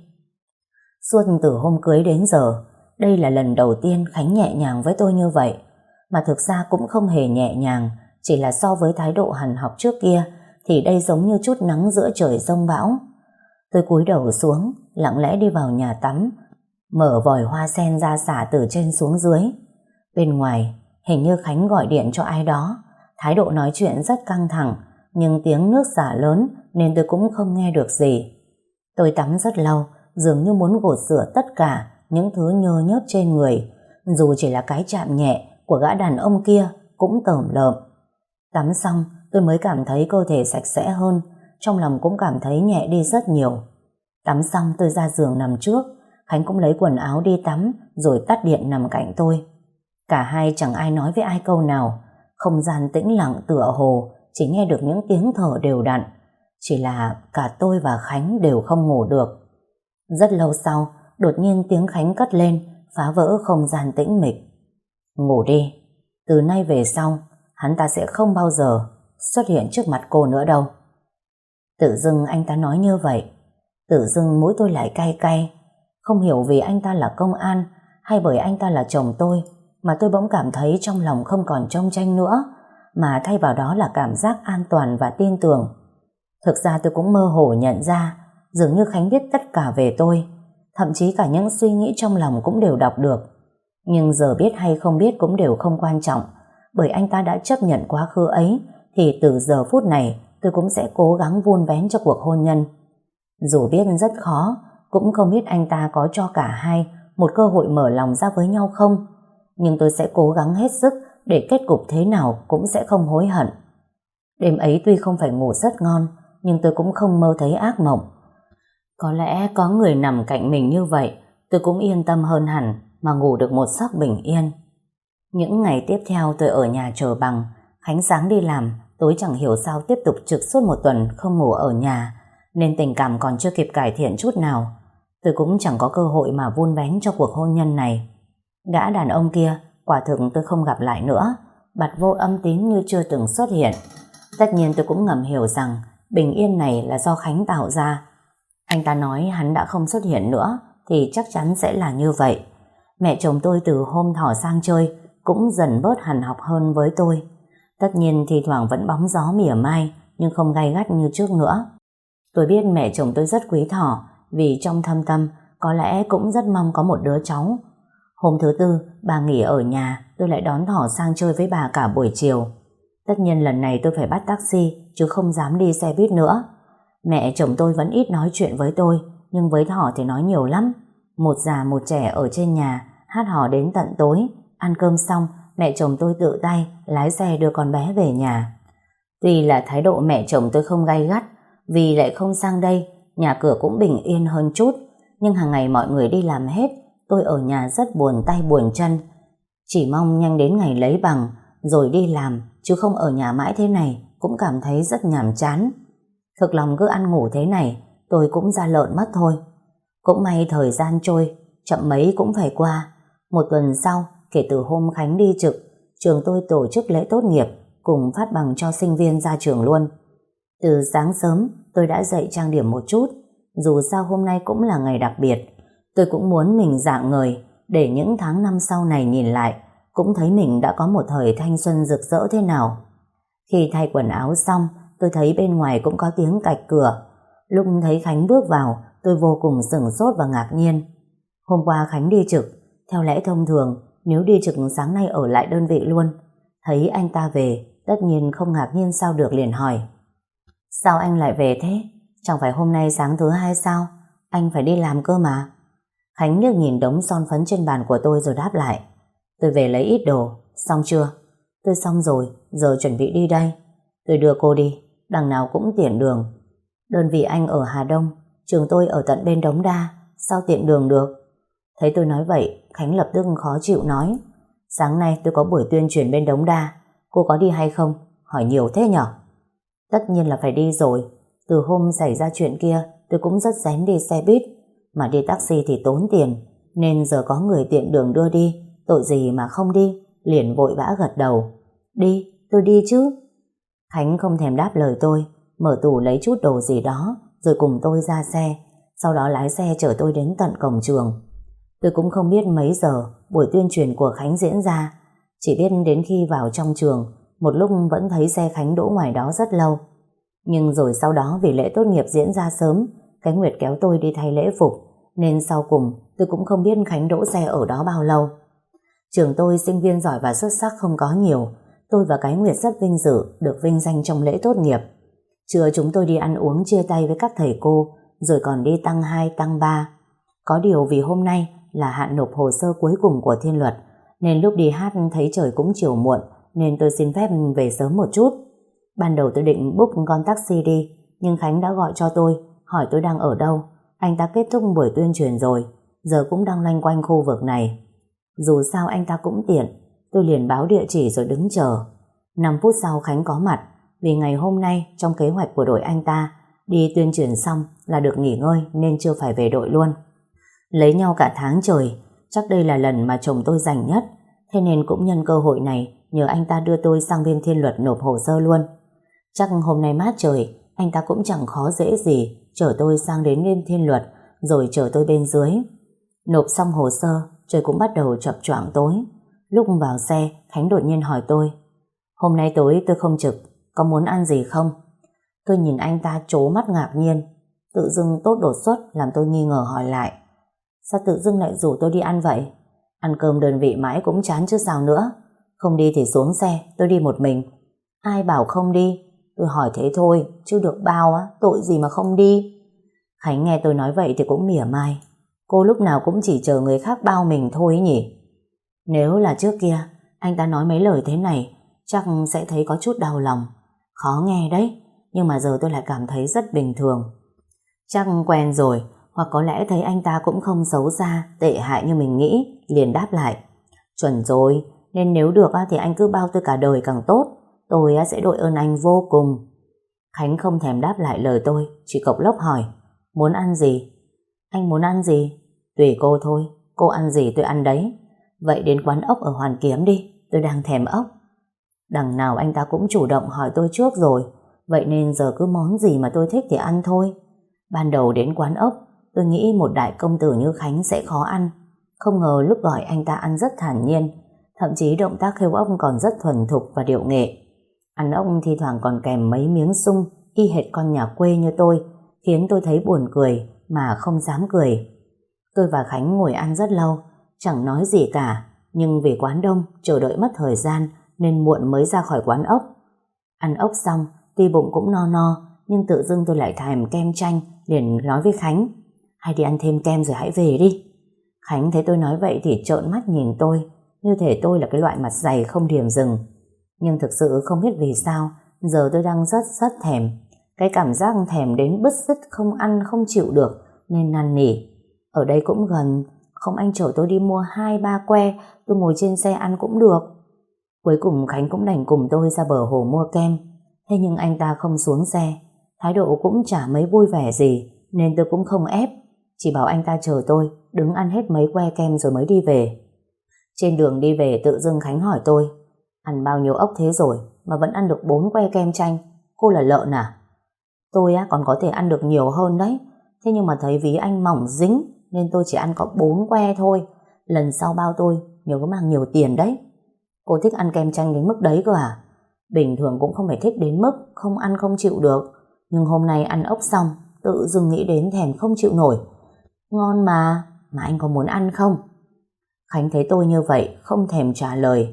Speaker 1: Suốt từ hôm cưới đến giờ, đây là lần đầu tiên Khánh nhẹ nhàng với tôi như vậy. Mà thực ra cũng không hề nhẹ nhàng, chỉ là so với thái độ hằn học trước kia thì đây giống như chút nắng giữa trời giông bão. Tôi cúi đầu xuống, lặng lẽ đi vào nhà tắm, mở vòi hoa sen ra xả từ trên xuống dưới. Bên ngoài, hình như Khánh gọi điện cho ai đó. Thái độ nói chuyện rất căng thẳng, nhưng tiếng nước xả lớn nên tôi cũng không nghe được gì. Tôi tắm rất lâu, dường như muốn gột rửa tất cả những thứ nhơ nhớp trên người, dù chỉ là cái chạm nhẹ của gã đàn ông kia cũng tởm lợm. Tắm xong, tôi mới cảm thấy cơ thể sạch sẽ hơn, trong lòng cũng cảm thấy nhẹ đi rất nhiều. Tắm xong tôi ra giường nằm trước, Khánh cũng lấy quần áo đi tắm rồi tắt điện nằm cạnh tôi. Cả hai chẳng ai nói với ai câu nào, không gian tĩnh lặng tựa hồ chỉ nghe được những tiếng thở đều đặn. Chỉ là cả tôi và Khánh đều không ngủ được. Rất lâu sau, đột nhiên tiếng Khánh cất lên, phá vỡ không gian tĩnh mịch. Ngủ đi, từ nay về sau hắn ta sẽ không bao giờ xuất hiện trước mặt cô nữa đâu. Tự dưng anh ta nói như vậy, tự dưng mũi tôi lại cay cay. Không hiểu vì anh ta là công an hay bởi anh ta là chồng tôi mà tôi bỗng cảm thấy trong lòng không còn chông chênh nữa, mà thay vào đó là cảm giác an toàn và tin tưởng. Thực ra tôi cũng mơ hồ nhận ra dường như Khánh biết tất cả về tôi, thậm chí cả những suy nghĩ trong lòng cũng đều đọc được. Nhưng giờ biết hay không biết cũng đều không quan trọng, bởi anh ta đã chấp nhận quá khứ ấy thì từ giờ phút này tôi cũng sẽ cố gắng vun vén cho cuộc hôn nhân. Dù biết rất khó, cũng không biết anh ta có cho cả hai một cơ hội mở lòng ra với nhau không, nhưng tôi sẽ cố gắng hết sức để kết cục thế nào cũng sẽ không hối hận. Đêm ấy tuy không phải ngủ rất ngon, nhưng tôi cũng không mơ thấy ác mộng. Có lẽ có người nằm cạnh mình như vậy, tôi cũng yên tâm hơn hẳn mà ngủ được một giấc bình yên. Những ngày tiếp theo tôi ở nhà chờ bằng. Khánh sáng đi làm, tối chẳng hiểu sao tiếp tục trực suốt một tuần không ngủ ở nhà, nên tình cảm còn chưa kịp cải thiện chút nào. Tôi cũng chẳng có cơ hội mà vun vén cho cuộc hôn nhân này. Gã đàn ông kia quả thực tôi không gặp lại nữa, bặt vô âm tín như chưa từng xuất hiện. Tất nhiên tôi cũng ngầm hiểu rằng bình yên này là do Khánh tạo ra. Anh ta nói hắn đã không xuất hiện nữa thì chắc chắn sẽ là như vậy. Mẹ chồng tôi từ hôm thỏ sang chơi cũng dần bớt hằn học hơn với tôi. Tất nhiên thi thoảng vẫn bóng gió mỉa mai, nhưng không gay gắt như trước nữa. Tôi biết mẹ chồng tôi rất quý thỏ, vì trong thâm tâm có lẽ cũng rất mong có một đứa cháu. Hôm thứ tư bà nghỉ ở nhà, tôi lại đón thỏ sang chơi với bà cả buổi chiều. Tất nhiên lần này tôi phải bắt taxi chứ không dám đi xe buýt nữa. Mẹ chồng tôi vẫn ít nói chuyện với tôi, nhưng với thỏ thì nói nhiều lắm. Một già một trẻ ở trên nhà hát hò đến tận tối. Ăn cơm xong, mẹ chồng tôi tự tay lái xe đưa con bé về nhà. Tuy là thái độ mẹ chồng tôi không gay gắt, vì lại không sang đây, nhà cửa cũng bình yên hơn chút, nhưng hàng ngày mọi người đi làm hết, tôi ở nhà rất buồn tay buồn chân. Chỉ mong nhanh đến ngày lấy bằng rồi đi làm, chứ không ở nhà mãi thế này cũng cảm thấy rất nhàm chán. Thực lòng cứ ăn ngủ thế này tôi cũng ra lợn mất thôi. Cũng may thời gian trôi, chậm mấy cũng phải qua. Một tuần sau, kể từ hôm Khánh đi trực, trường tôi tổ chức lễ tốt nghiệp cùng phát bằng cho sinh viên ra trường luôn. Từ sáng sớm tôi đã dậy trang điểm một chút, dù sao hôm nay cũng là ngày đặc biệt. Tôi cũng muốn mình rạng ngời để những tháng năm sau này nhìn lại cũng thấy mình đã có một thời thanh xuân rực rỡ thế nào. Khi thay quần áo xong, tôi thấy bên ngoài cũng có tiếng cạch cửa. Lúc thấy Khánh bước vào, tôi vô cùng sửng sốt và ngạc nhiên. Hôm qua Khánh đi trực, theo lẽ thông thường nếu đi trực sáng nay ở lại đơn vị luôn. Thấy anh ta về, Tất nhiên không ngạc nhiên sao được, liền hỏi: Sao anh lại về thế? Chẳng phải hôm nay sáng thứ hai sao? Anh phải đi làm cơ mà. Khánh liếc nhìn đống son phấn trên bàn của tôi rồi đáp lại: Tôi về lấy ít đồ. Xong chưa? Tôi xong rồi, giờ chuẩn bị đi đây. Tôi đưa cô đi, đằng nào cũng tiện đường. Đơn vị anh ở Hà Đông, trường tôi ở tận bên Đống Đa, sao tiện đường được? Thấy tôi nói vậy, Khánh lập tức khó chịu nói: Sáng nay tôi có buổi tuyên truyền bên Đống Đa, cô có đi hay không? Hỏi nhiều thế nhở? Tất nhiên là phải đi rồi. Từ hôm xảy ra chuyện kia, tôi cũng rất rén đi xe buýt, mà đi taxi thì tốn tiền, nên giờ có người tiện đường đưa đi, tội gì mà không đi. Liền vội vã gật đầu: Đi, tôi đi chứ. Khánh không thèm đáp lời tôi, mở tủ lấy chút đồ gì đó rồi cùng tôi ra xe, sau đó lái xe chở tôi đến tận cổng trường. Tôi cũng không biết mấy giờ buổi tuyên truyền của Khánh diễn ra, chỉ biết đến khi vào trong trường, một lúc vẫn thấy xe Khánh đỗ ngoài đó rất lâu. Nhưng rồi sau đó vì lễ tốt nghiệp diễn ra sớm, cái Nguyệt kéo tôi đi thay lễ phục, nên sau cùng tôi cũng không biết Khánh đỗ xe ở đó bao lâu. Trường tôi sinh viên giỏi và xuất sắc không có nhiều, tôi và cái Nguyệt rất vinh dự được vinh danh trong lễ tốt nghiệp. Trưa chúng tôi đi ăn uống chia tay với các thầy cô, rồi còn đi tăng hai, tăng ba. Có điều vì hôm nay là hạn nộp hồ sơ cuối cùng của Thiên Luật, nên lúc đi hát thấy trời cũng chiều muộn, nên tôi xin phép về sớm một chút. Ban đầu tôi định book con taxi đi, nhưng Khánh đã gọi cho tôi, hỏi tôi đang ở đâu. Anh ta kết thúc buổi tuyên truyền rồi, giờ cũng đang loanh quanh khu vực này. Dù sao anh ta cũng tiện, tôi liền báo địa chỉ rồi đứng chờ. năm phút sau Khánh có mặt, vì ngày hôm nay trong kế hoạch của đội anh ta, đi tuyên truyền xong là được nghỉ ngơi nên chưa phải về đội luôn. Lấy nhau cả tháng trời, chắc đây là lần mà chồng tôi rảnh nhất, thế nên cũng nhân cơ hội này nhờ anh ta đưa tôi sang bên Thiên Luật nộp hồ sơ luôn. Chắc hôm nay mát trời, anh ta cũng chẳng khó dễ gì chở tôi sang đến bên Thiên Luật rồi chở tôi bên dưới. Nộp xong hồ sơ, trời cũng bắt đầu chập choạng tối. Lúc vào xe, Khánh đột nhiên hỏi tôi: Hôm nay tối tôi không trực, có muốn ăn gì không? Tôi nhìn anh ta trố mắt ngạc nhiên. Tự dưng tốt đột xuất làm tôi nghi ngờ hỏi lại: Sao tự dưng lại rủ tôi đi ăn vậy? Ăn cơm đơn vị mãi cũng chán chứ sao nữa. Không đi thì xuống xe, tôi đi một mình. Ai bảo không đi? Tôi hỏi thế thôi, chứ được bao á, tội gì mà không đi. Khánh nghe tôi nói vậy thì cũng mỉa mai: Cô lúc nào cũng chỉ chờ người khác bao mình thôi nhỉ? Nếu là trước kia anh ta nói mấy lời thế này, chắc sẽ thấy có chút đau lòng. Khó nghe đấy, nhưng mà giờ tôi lại cảm thấy rất bình thường. Chắc quen rồi, hoặc có lẽ thấy anh ta cũng không xấu xa, tệ hại như mình nghĩ, liền đáp lại: Chuẩn rồi, nên nếu được thì anh cứ bao tôi cả đời càng tốt. Tôi sẽ đội ơn anh vô cùng. Khánh không thèm đáp lại lời tôi, chỉ cộc lốc hỏi: Muốn ăn gì? Anh muốn ăn gì? Tùy cô thôi, cô ăn gì tôi ăn đấy. Vậy đến quán ốc ở Hoàn Kiếm đi, tôi đang thèm ốc. Đằng nào anh ta cũng chủ động hỏi tôi trước rồi, vậy nên giờ cứ món gì mà tôi thích thì ăn thôi. Ban đầu đến quán ốc, tôi nghĩ một đại công tử như Khánh sẽ khó ăn. Không ngờ lúc gọi anh ta ăn rất thản nhiên, thậm chí động tác khêu ốc còn rất thuần thục và điệu nghệ. Ăn ốc thi thoảng còn kèm mấy miếng sung, y hệt con nhà quê như tôi, khiến tôi thấy buồn cười mà không dám cười. Tôi và Khánh ngồi ăn rất lâu, chẳng nói gì cả, nhưng vì quán đông, chờ đợi mất thời gian nên muộn mới ra khỏi quán ốc. Ăn ốc xong, tuy bụng cũng no no, nhưng tự dưng tôi lại thèm kem chanh, liền nói với Khánh: Hay đi ăn thêm kem rồi hãy về đi. Khánh thấy tôi nói vậy thì trợn mắt nhìn tôi, như thể tôi là cái loại mặt dày không điểm dừng. Nhưng thực sự không biết vì sao, giờ tôi đang rất rất thèm. Cái cảm giác thèm đến bứt rứt, không ăn không chịu được, nên năn nỉ: Ở đây cũng gần, không anh chở tôi đi mua hai ba que, tôi ngồi trên xe ăn cũng được. Cuối cùng Khánh cũng đành cùng tôi ra bờ hồ mua kem. Thế nhưng anh ta không xuống xe, thái độ cũng chả mấy vui vẻ gì, nên tôi cũng không ép, chỉ bảo anh ta chờ tôi, đứng ăn hết mấy que kem rồi mới đi về. Trên đường đi về tự dưng Khánh hỏi tôi: Ăn bao nhiêu ốc thế rồi mà vẫn ăn được bốn que kem chanh, cô là lợn à? Tôi á còn có thể ăn được nhiều hơn đấy, thế nhưng mà thấy ví anh mỏng dính nên tôi chỉ ăn có bốn que thôi. Lần sau bao tôi nhớ có mang nhiều tiền đấy. Cô thích ăn kem chanh đến mức đấy cơ à? Bình thường cũng không phải thích đến mức không ăn không chịu được, nhưng hôm nay ăn ốc xong tự dưng nghĩ đến thèm không chịu nổi. Ngon mà, mà anh có muốn ăn không? Khánh thấy tôi như vậy không thèm trả lời,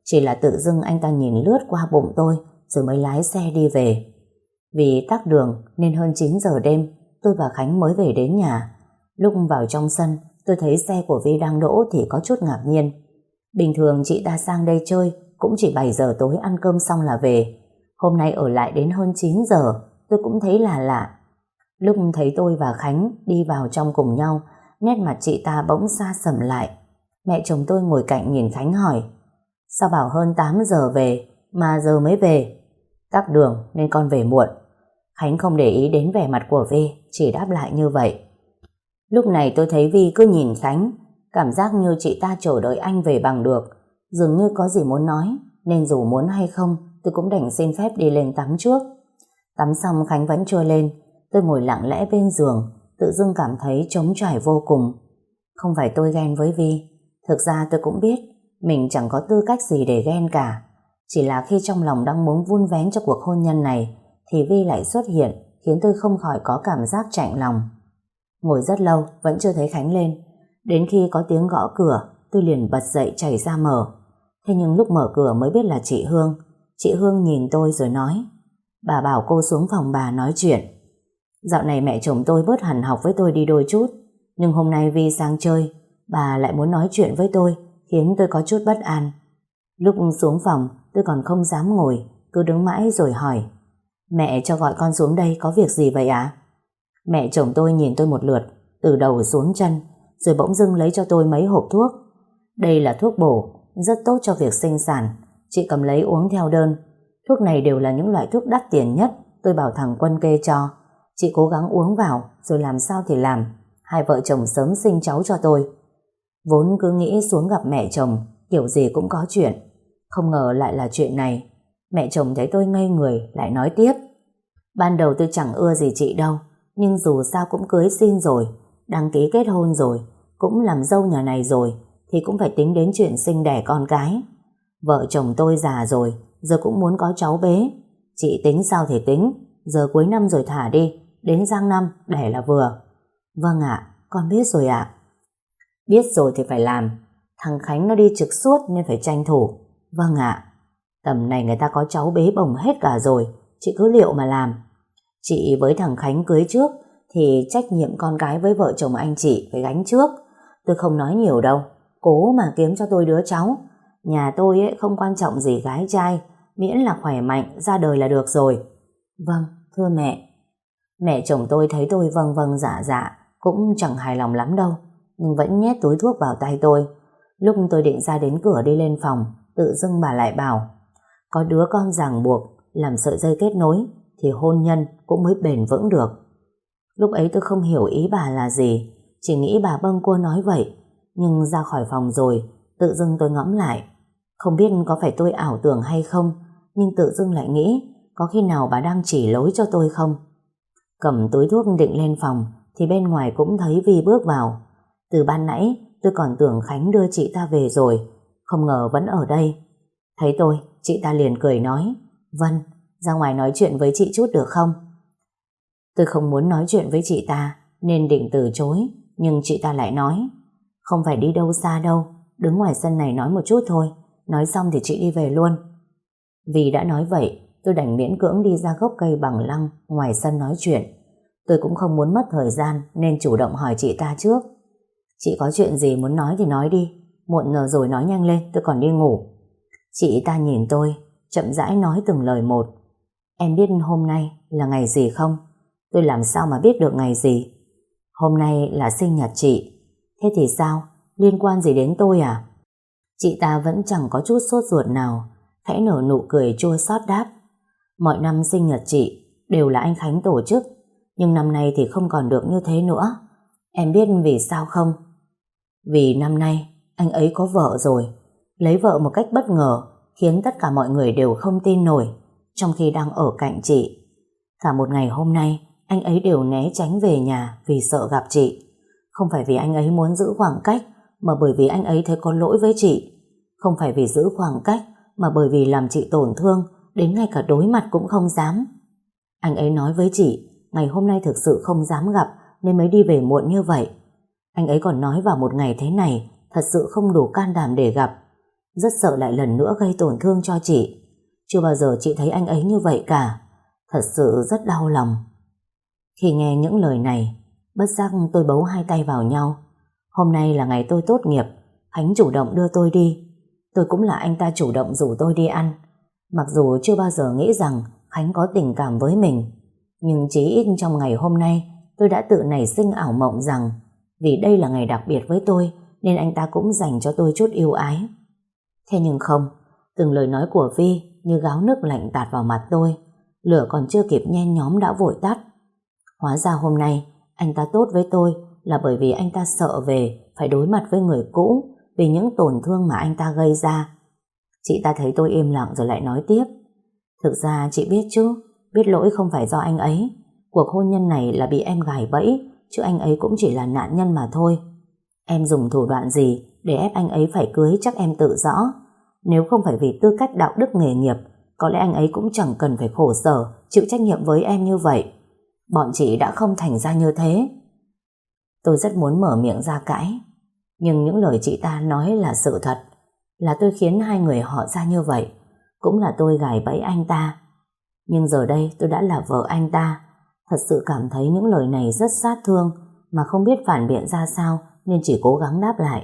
Speaker 1: Chỉ là tự dưng anh ta nhìn lướt qua bụng tôi rồi mới lái xe đi về. Vì tắc đường nên hơn chín giờ đêm tôi và Khánh mới về đến nhà. Lúc vào trong sân tôi thấy xe của Vi đang đỗ thì có chút ngạc nhiên. Bình thường chị ta sang đây chơi cũng chỉ bảy giờ tối ăn cơm xong là về. Hôm nay ở lại đến hơn chín giờ tôi cũng thấy là lạ. Lúc thấy tôi và Khánh đi vào trong cùng nhau, nét mặt chị ta bỗng xa sầm lại. Mẹ chồng tôi ngồi cạnh nhìn Khánh hỏi: sao bảo hơn tám giờ về mà giờ mới về? Tắc đường nên con về muộn. Khánh không để ý đến vẻ mặt của Vi, chỉ đáp lại như vậy. Lúc này tôi thấy Vi cứ nhìn Khánh, cảm giác như chị ta chờ đợi anh về bằng được, dường như có gì muốn nói, nên dù muốn hay không tôi cũng đành xin phép đi lên tắm trước. Tắm xong Khánh vẫn chưa lên, tôi ngồi lặng lẽ bên giường, tự dưng cảm thấy trống trải vô cùng. Không phải tôi ghen với Vi, thực ra tôi cũng biết mình chẳng có tư cách gì để ghen cả. Chỉ là khi trong lòng đang muốn vun vén cho cuộc hôn nhân này thì Vi lại xuất hiện, khiến tôi không khỏi có cảm giác chạnh lòng. Ngồi rất lâu vẫn chưa thấy Khánh lên. Đến khi có tiếng gõ cửa, tôi liền bật dậy chạy ra mở. Thế nhưng lúc mở cửa mới biết là chị Hương. Chị Hương nhìn tôi rồi nói: bà bảo cô xuống phòng bà nói chuyện. Dạo này mẹ chồng tôi bớt hẳn học với tôi đi đôi chút, nhưng hôm nay Vi sang chơi, bà lại muốn nói chuyện với tôi, khiến tôi có chút bất an. Lúc xuống phòng tôi còn không dám ngồi, cứ đứng mãi rồi hỏi: mẹ cho gọi con xuống đây có việc gì vậy ạ? À? Mẹ chồng tôi nhìn tôi một lượt từ đầu xuống chân, rồi bỗng dưng lấy cho tôi mấy hộp thuốc. Đây là thuốc bổ, rất tốt cho việc sinh sản, chị cầm lấy uống theo đơn. Thuốc này đều là những loại thuốc đắt tiền nhất, tôi bảo thằng Quân kê cho. Chị cố gắng uống vào, rồi làm sao thì làm, hai vợ chồng sớm sinh cháu cho tôi. Vốn cứ nghĩ xuống gặp mẹ chồng kiểu gì cũng có chuyện, không ngờ lại là chuyện này. Mẹ chồng thấy tôi ngây người lại nói tiếp: ban đầu tôi chẳng ưa gì chị đâu, nhưng dù sao cũng cưới xin rồi, đăng ký kết hôn rồi, cũng làm dâu nhà này rồi, thì cũng phải tính đến chuyện sinh đẻ con cái. Vợ chồng tôi già rồi, giờ cũng muốn có cháu bế. Chị tính sao thì tính, giờ cuối năm rồi thả đi, đến sang năm đẻ là vừa. Vâng ạ, con biết rồi ạ. Biết rồi thì phải làm. Thằng Khánh nó đi trực suốt nên phải tranh thủ. Vâng ạ. Tầm này người ta có cháu bế bồng hết cả rồi, chị cứ liệu mà làm. Chị với thằng Khánh cưới trước thì trách nhiệm con cái với vợ chồng anh chị phải gánh trước. Tôi không nói nhiều đâu, cố mà kiếm cho tôi đứa cháu. Nhà tôi ấy không quan trọng gì gái trai, miễn là khỏe mạnh ra đời là được rồi. Vâng, thưa mẹ. Mẹ chồng tôi thấy tôi vâng vâng dạ dạ cũng chẳng hài lòng lắm đâu, nhưng vẫn nhét túi thuốc vào tay tôi. Lúc tôi định ra đến cửa đi lên phòng, tự dưng bà lại bảo: có đứa con ràng buộc làm sợi dây kết nối thì hôn nhân cũng mới bền vững được. Lúc ấy tôi không hiểu ý bà là gì, chỉ nghĩ bà bâng quơ nói vậy. Nhưng ra khỏi phòng rồi, tự dưng tôi ngẫm lại, không biết có phải tôi ảo tưởng hay không, nhưng tự dưng lại nghĩ có khi nào bà đang chỉ lối cho tôi không. Cầm túi thuốc định lên phòng thì bên ngoài cũng thấy Vi bước vào. Từ ban nãy tôi còn tưởng Khánh đưa chị ta về rồi, không ngờ vẫn ở đây. Thấy tôi, chị ta liền cười nói: Vân, ra ngoài nói chuyện với chị chút được không? Tôi không muốn nói chuyện với chị ta nên định từ chối, nhưng chị ta lại nói: không phải đi đâu xa đâu, đứng ngoài sân này nói một chút thôi, nói xong thì chị đi về luôn. Vì đã nói vậy, tôi đành miễn cưỡng đi ra gốc cây bằng lăng ngoài sân nói chuyện. Tôi cũng không muốn mất thời gian nên chủ động hỏi chị ta trước. Chị có chuyện gì muốn nói thì nói đi, muộn giờ rồi nói nhanh lên, tôi còn đi ngủ. Chị ta nhìn tôi, chậm rãi nói từng lời một. Em biết hôm nay là ngày gì không? Tôi làm sao mà biết được ngày gì? Hôm nay là sinh nhật chị. Thế thì sao? Liên quan gì đến tôi à? Chị ta vẫn chẳng có chút sốt ruột nào, khẽ nở nụ cười chua xót đáp: mọi năm sinh nhật chị đều là anh Khánh tổ chức, nhưng năm nay thì không còn được như thế nữa. Em biết vì sao không? Vì năm nay anh ấy có vợ rồi, lấy vợ một cách bất ngờ, khiến tất cả mọi người đều không tin nổi, trong khi đang ở cạnh chị. Cả một ngày hôm nay anh ấy đều né tránh về nhà vì sợ gặp chị. Không phải vì anh ấy muốn giữ khoảng cách, mà bởi vì anh ấy thấy có lỗi với chị. Không phải vì giữ khoảng cách, mà bởi vì làm chị tổn thương đến ngay cả đối mặt cũng không dám. Anh ấy nói với chị ngày hôm nay thực sự không dám gặp nên mới đi về muộn như vậy. Anh ấy còn nói vào một ngày thế này thật sự không đủ can đảm để gặp. rất sợ lại lần nữa gây tổn thương cho chị. Chưa bao giờ chị thấy anh ấy như vậy cả. Thật sự rất đau lòng. Khi nghe những lời này, bất giác tôi bấu hai tay vào nhau. Hôm nay là ngày tôi tốt nghiệp, Khánh chủ động đưa tôi đi. Tôi cũng là anh ta chủ động rủ tôi đi ăn. Mặc dù chưa bao giờ nghĩ rằng Khánh có tình cảm với mình, nhưng chí ít trong ngày hôm nay tôi đã tự nảy sinh ảo mộng rằng vì đây là ngày đặc biệt với tôi nên anh ta cũng dành cho tôi chút yêu ái. Thế nhưng không, từng lời nói của Vi như gáo nước lạnh tạt vào mặt tôi. Lửa còn chưa kịp nhen nhóm đã vội tắt. Hóa ra hôm nay anh ta tốt với tôi là bởi vì anh ta sợ về phải đối mặt với người cũ vì những tổn thương mà anh ta gây ra. Chị ta thấy tôi im lặng rồi lại nói tiếp. Thực ra chị biết chứ, biết lỗi không phải do anh ấy. Cuộc hôn nhân này là bị em gài bẫy, chứ anh ấy cũng chỉ là nạn nhân mà thôi. Em dùng thủ đoạn gì để ép anh ấy phải cưới chắc em tự rõ. Nếu không phải vì tư cách đạo đức nghề nghiệp, có lẽ anh ấy cũng chẳng cần phải khổ sở chịu trách nhiệm với em như vậy. Bọn chị đã không thành ra như thế. Tôi rất muốn mở miệng ra cãi, nhưng những lời chị ta nói là sự thật. Là tôi khiến hai người họ ra như vậy, cũng là tôi gài bẫy anh ta. Nhưng giờ đây tôi đã là vợ anh ta. Thật sự cảm thấy những lời này rất sát thương, mà không biết phản biện ra sao nên chỉ cố gắng đáp lại.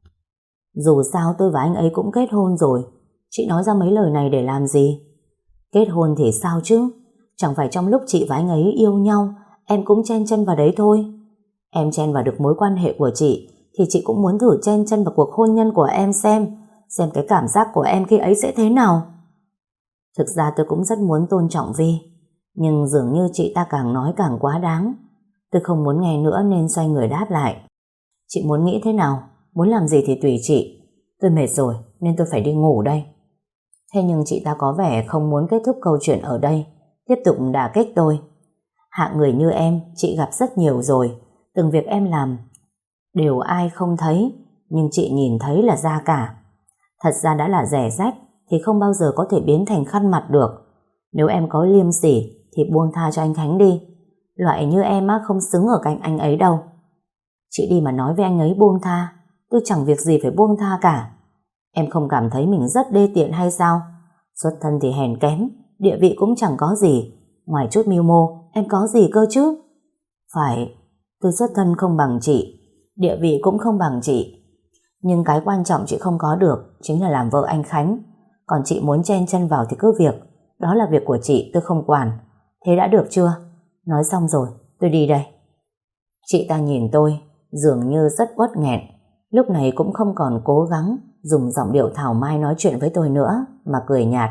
Speaker 1: Dù sao tôi và anh ấy cũng kết hôn rồi. Chị nói ra mấy lời này để làm gì? Kết hôn thì sao chứ? Chẳng phải trong lúc chị và anh ấy yêu nhau, em cũng chen chân vào đấy thôi. Em chen vào được mối quan hệ của chị, thì chị cũng muốn thử chen chân vào cuộc hôn nhân của em xem, xem cái cảm giác của em khi ấy sẽ thế nào. Thực ra tôi cũng rất muốn tôn trọng Vi, nhưng dường như chị ta càng nói càng quá đáng. Tôi không muốn nghe nữa nên xoay người đáp lại. Chị muốn nghĩ thế nào, muốn làm gì thì tùy chị. Tôi mệt rồi nên tôi phải đi ngủ đây. Thế nhưng chị ta có vẻ không muốn kết thúc câu chuyện ở đây, tiếp tục đả kích tôi. Hạng người như em chị gặp rất nhiều rồi. Từng việc em làm đều ai không thấy, nhưng chị nhìn thấy là ra cả. Thật ra đã là rẻ rách thì không bao giờ có thể biến thành khăn mặt được. Nếu em có liêm sỉ thì buông tha cho anh Khánh đi. Loại như em á không xứng ở cạnh anh ấy đâu. Chị đi mà nói với anh ấy buông tha, tôi chẳng việc gì phải buông tha cả. Em không cảm thấy mình rất đê tiện hay sao? Xuất thân thì hèn kém, địa vị cũng chẳng có gì. Ngoài chút mưu mô, em có gì cơ chứ? Phải, tôi xuất thân không bằng chị, địa vị cũng không bằng chị. Nhưng cái quan trọng chị không có được chính là làm vợ anh Khánh. Còn chị muốn chen chân vào thì cứ việc. Đó là việc của chị, tôi không quản. Thế đã được chưa? Nói xong rồi, tôi đi đây. Chị ta nhìn tôi dường như rất uất nghẹn. Lúc này cũng không còn cố gắng dùng giọng điệu thảo mai nói chuyện với tôi nữa, mà cười nhạt.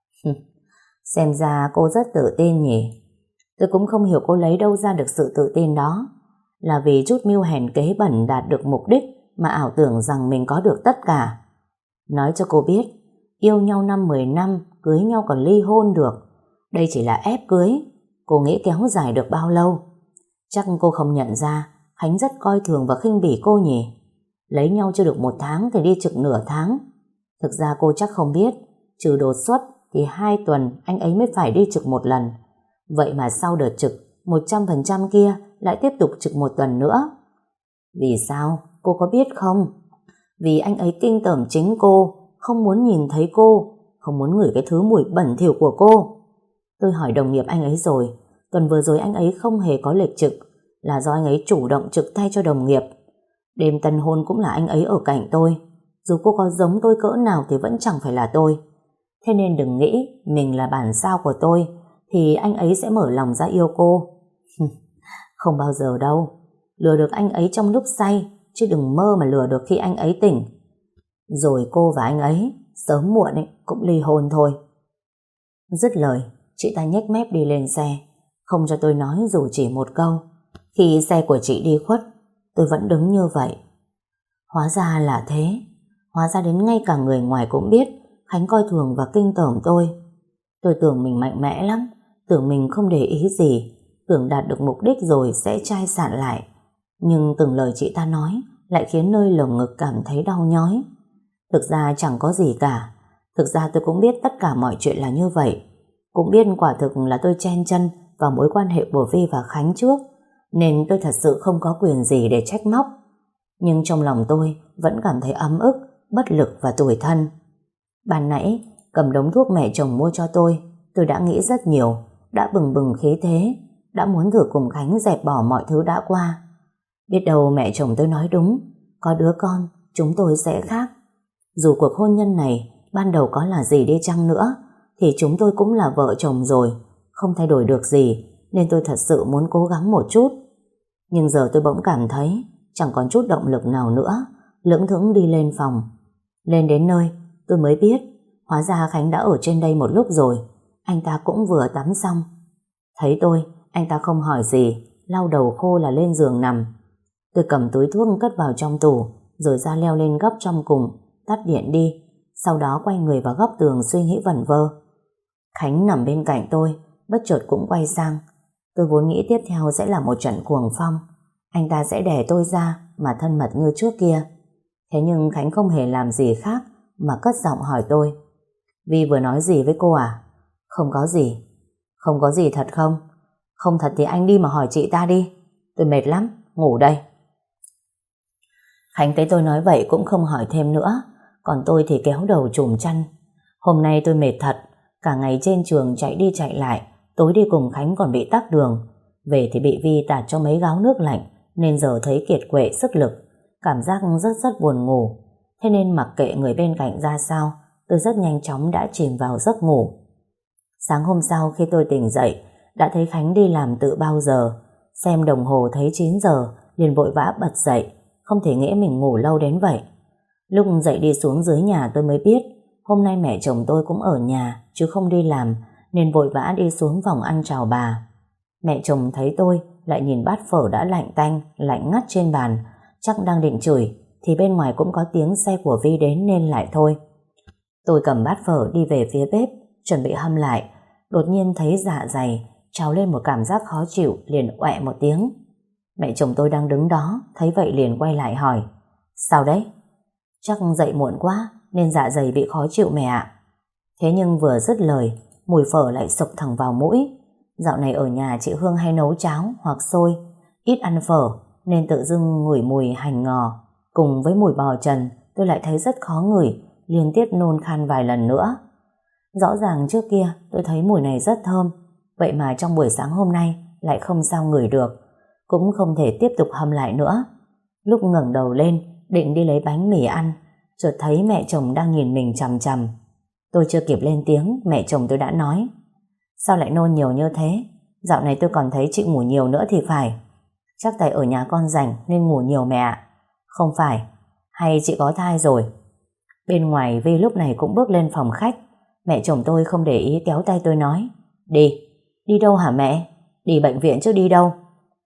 Speaker 1: Xem ra cô rất tự tin nhỉ. Tôi cũng không hiểu cô lấy đâu ra được sự tự tin đó. Là vì chút mưu hèn kế bẩn đạt được mục đích mà ảo tưởng rằng mình có được tất cả. Nói cho cô biết, yêu nhau năm mười năm, cưới nhau còn ly hôn được. Đây chỉ là ép cưới. Cô nghĩ kéo dài được bao lâu? Chắc cô không nhận ra Khánh rất coi thường và khinh bỉ cô nhỉ. Lấy nhau chưa được một tháng thì đi trực nửa tháng. Thực ra cô chắc không biết, trừ đột xuất thì hai tuần anh ấy mới phải đi trực một lần. Vậy mà sau đợt trực một trăm phần trăm kia lại tiếp tục trực một tuần nữa. Vì sao? Cô có biết không? Vì anh ấy kinh tởm chính cô, không muốn nhìn thấy cô, không muốn ngửi cái thứ mùi bẩn thỉu của cô. Tôi hỏi đồng nghiệp anh ấy rồi, tuần vừa rồi anh ấy không hề có lịch trực, là do anh ấy chủ động trực thay cho đồng nghiệp. Đêm tân hôn cũng là anh ấy ở cạnh tôi. Dù cô có giống tôi cỡ nào thì vẫn chẳng phải là tôi. Thế nên đừng nghĩ mình là bản sao của tôi thì anh ấy sẽ mở lòng ra yêu cô. Không bao giờ đâu. Lừa được anh ấy trong lúc say, chứ đừng mơ mà lừa được khi anh ấy tỉnh. Rồi cô và anh ấy sớm muộn ấy, cũng ly hôn thôi. Dứt lời, chị ta nhếch mép đi lên xe, không cho tôi nói dù chỉ một câu. Khi xe của chị đi khuất, tôi vẫn đứng như vậy. Hóa ra là thế. Hóa ra đến ngay cả người ngoài cũng biết Khánh coi thường và kinh tởm tôi. Tôi tưởng mình mạnh mẽ lắm, tưởng mình không để ý gì, tưởng đạt được mục đích rồi sẽ chai sạn lại. Nhưng từng lời chị ta nói lại khiến nơi lồng ngực cảm thấy đau nhói. Thực ra chẳng có gì cả. Thực ra tôi cũng biết tất cả mọi chuyện là như vậy. Cũng biết quả thực là tôi chen chân vào mối quan hệ của Vi và Khánh trước, nên tôi thật sự không có quyền gì để trách móc. Nhưng trong lòng tôi vẫn cảm thấy ấm ức, bất lực và tủi thân. Ban nãy, cầm đống thuốc mẹ chồng mua cho tôi, tôi đã nghĩ rất nhiều, đã bừng bừng khí thế, đã muốn thử cùng Khánh dẹp bỏ mọi thứ đã qua. Biết đâu mẹ chồng tôi nói đúng, có đứa con, chúng tôi sẽ khác. Dù cuộc hôn nhân này ban đầu có là gì đi chăng nữa, thì chúng tôi cũng là vợ chồng rồi, không thay đổi được gì, nên tôi thật sự muốn cố gắng một chút. Nhưng giờ tôi bỗng cảm thấy chẳng còn chút động lực nào nữa, lững thững đi lên phòng. Lên đến nơi, tôi mới biết, hóa ra Khánh đã ở trên đây một lúc rồi, anh ta cũng vừa tắm xong. Thấy tôi, anh ta không hỏi gì, lau đầu khô là lên giường nằm. Tôi cầm túi thuốc cất vào trong tủ, rồi ra leo lên góc trong cùng, tắt điện đi, sau đó quay người vào góc tường suy nghĩ vẩn vơ. Khánh nằm bên cạnh tôi, bất chợt cũng quay sang. Tôi vốn nghĩ tiếp theo sẽ là một trận cuồng phong, anh ta sẽ đè tôi ra mà thân mật như trước kia. Thế nhưng Khánh không hề làm gì khác mà cất giọng hỏi tôi: Vi vừa nói gì với cô à? Không có gì. Không có gì thật không? Không thật thì anh đi mà hỏi chị ta đi. Tôi mệt lắm, ngủ đây. Khánh thấy tôi nói vậy cũng không hỏi thêm nữa, còn tôi thì kéo đầu trùm chăn. Hôm nay tôi mệt thật, cả ngày trên trường chạy đi chạy lại, tối đi cùng Khánh còn bị tắc đường. Về thì bị Vi tạt cho mấy gáo nước lạnh, nên giờ thấy kiệt quệ sức lực, cảm giác rất rất buồn ngủ. Thế nên mặc kệ người bên cạnh ra sao, tôi rất nhanh chóng đã chìm vào giấc ngủ. Sáng hôm sau khi tôi tỉnh dậy, đã thấy Khánh đi làm từ bao giờ. Xem đồng hồ thấy chín giờ, liền vội vã bật dậy, không thể nghĩ mình ngủ lâu đến vậy. Lúc dậy đi xuống dưới nhà tôi mới biết, hôm nay mẹ chồng tôi cũng ở nhà, chứ không đi làm, nên vội vã đi xuống phòng ăn chào bà. Mẹ chồng thấy tôi, lại nhìn bát phở đã lạnh tanh, lạnh ngắt trên bàn, chắc đang định chửi, thì bên ngoài cũng có tiếng xe của Vi đến nên lại thôi. Tôi cầm bát phở đi về phía bếp, chuẩn bị hâm lại, đột nhiên thấy dạ dày trào lên một cảm giác khó chịu, liền oẹ một tiếng. Mẹ chồng tôi đang đứng đó, thấy vậy liền quay lại hỏi: Sao đấy? Chắc dậy muộn quá nên dạ dày bị khó chịu mẹ ạ. Thế nhưng vừa dứt lời, mùi phở lại sộc thẳng vào mũi. Dạo này ở nhà chị Hương hay nấu cháo hoặc xôi, ít ăn phở, nên tự dưng ngửi mùi hành ngò cùng với mùi bò trần, tôi lại thấy rất khó ngửi, liên tiếp nôn khan vài lần nữa. Rõ ràng trước kia tôi thấy mùi này rất thơm, vậy mà trong buổi sáng hôm nay lại không sao ngửi được, cũng không thể tiếp tục hâm lại nữa. Lúc ngẩng đầu lên định đi lấy bánh mì ăn, chợt thấy mẹ chồng đang nhìn mình chằm chằm. Tôi chưa kịp lên tiếng, mẹ chồng tôi đã nói: Sao lại nôn nhiều như thế? Dạo này tôi còn thấy chị ngủ nhiều nữa thì phải. Chắc tại ở nhà con rảnh nên ngủ nhiều mẹ ạ. Không phải, hay chị có thai rồi? Bên ngoài Vi lúc này cũng bước lên phòng khách. Mẹ chồng tôi không để ý kéo tay tôi nói: Đi. Đi đâu hả mẹ? Đi bệnh viện chứ đi đâu.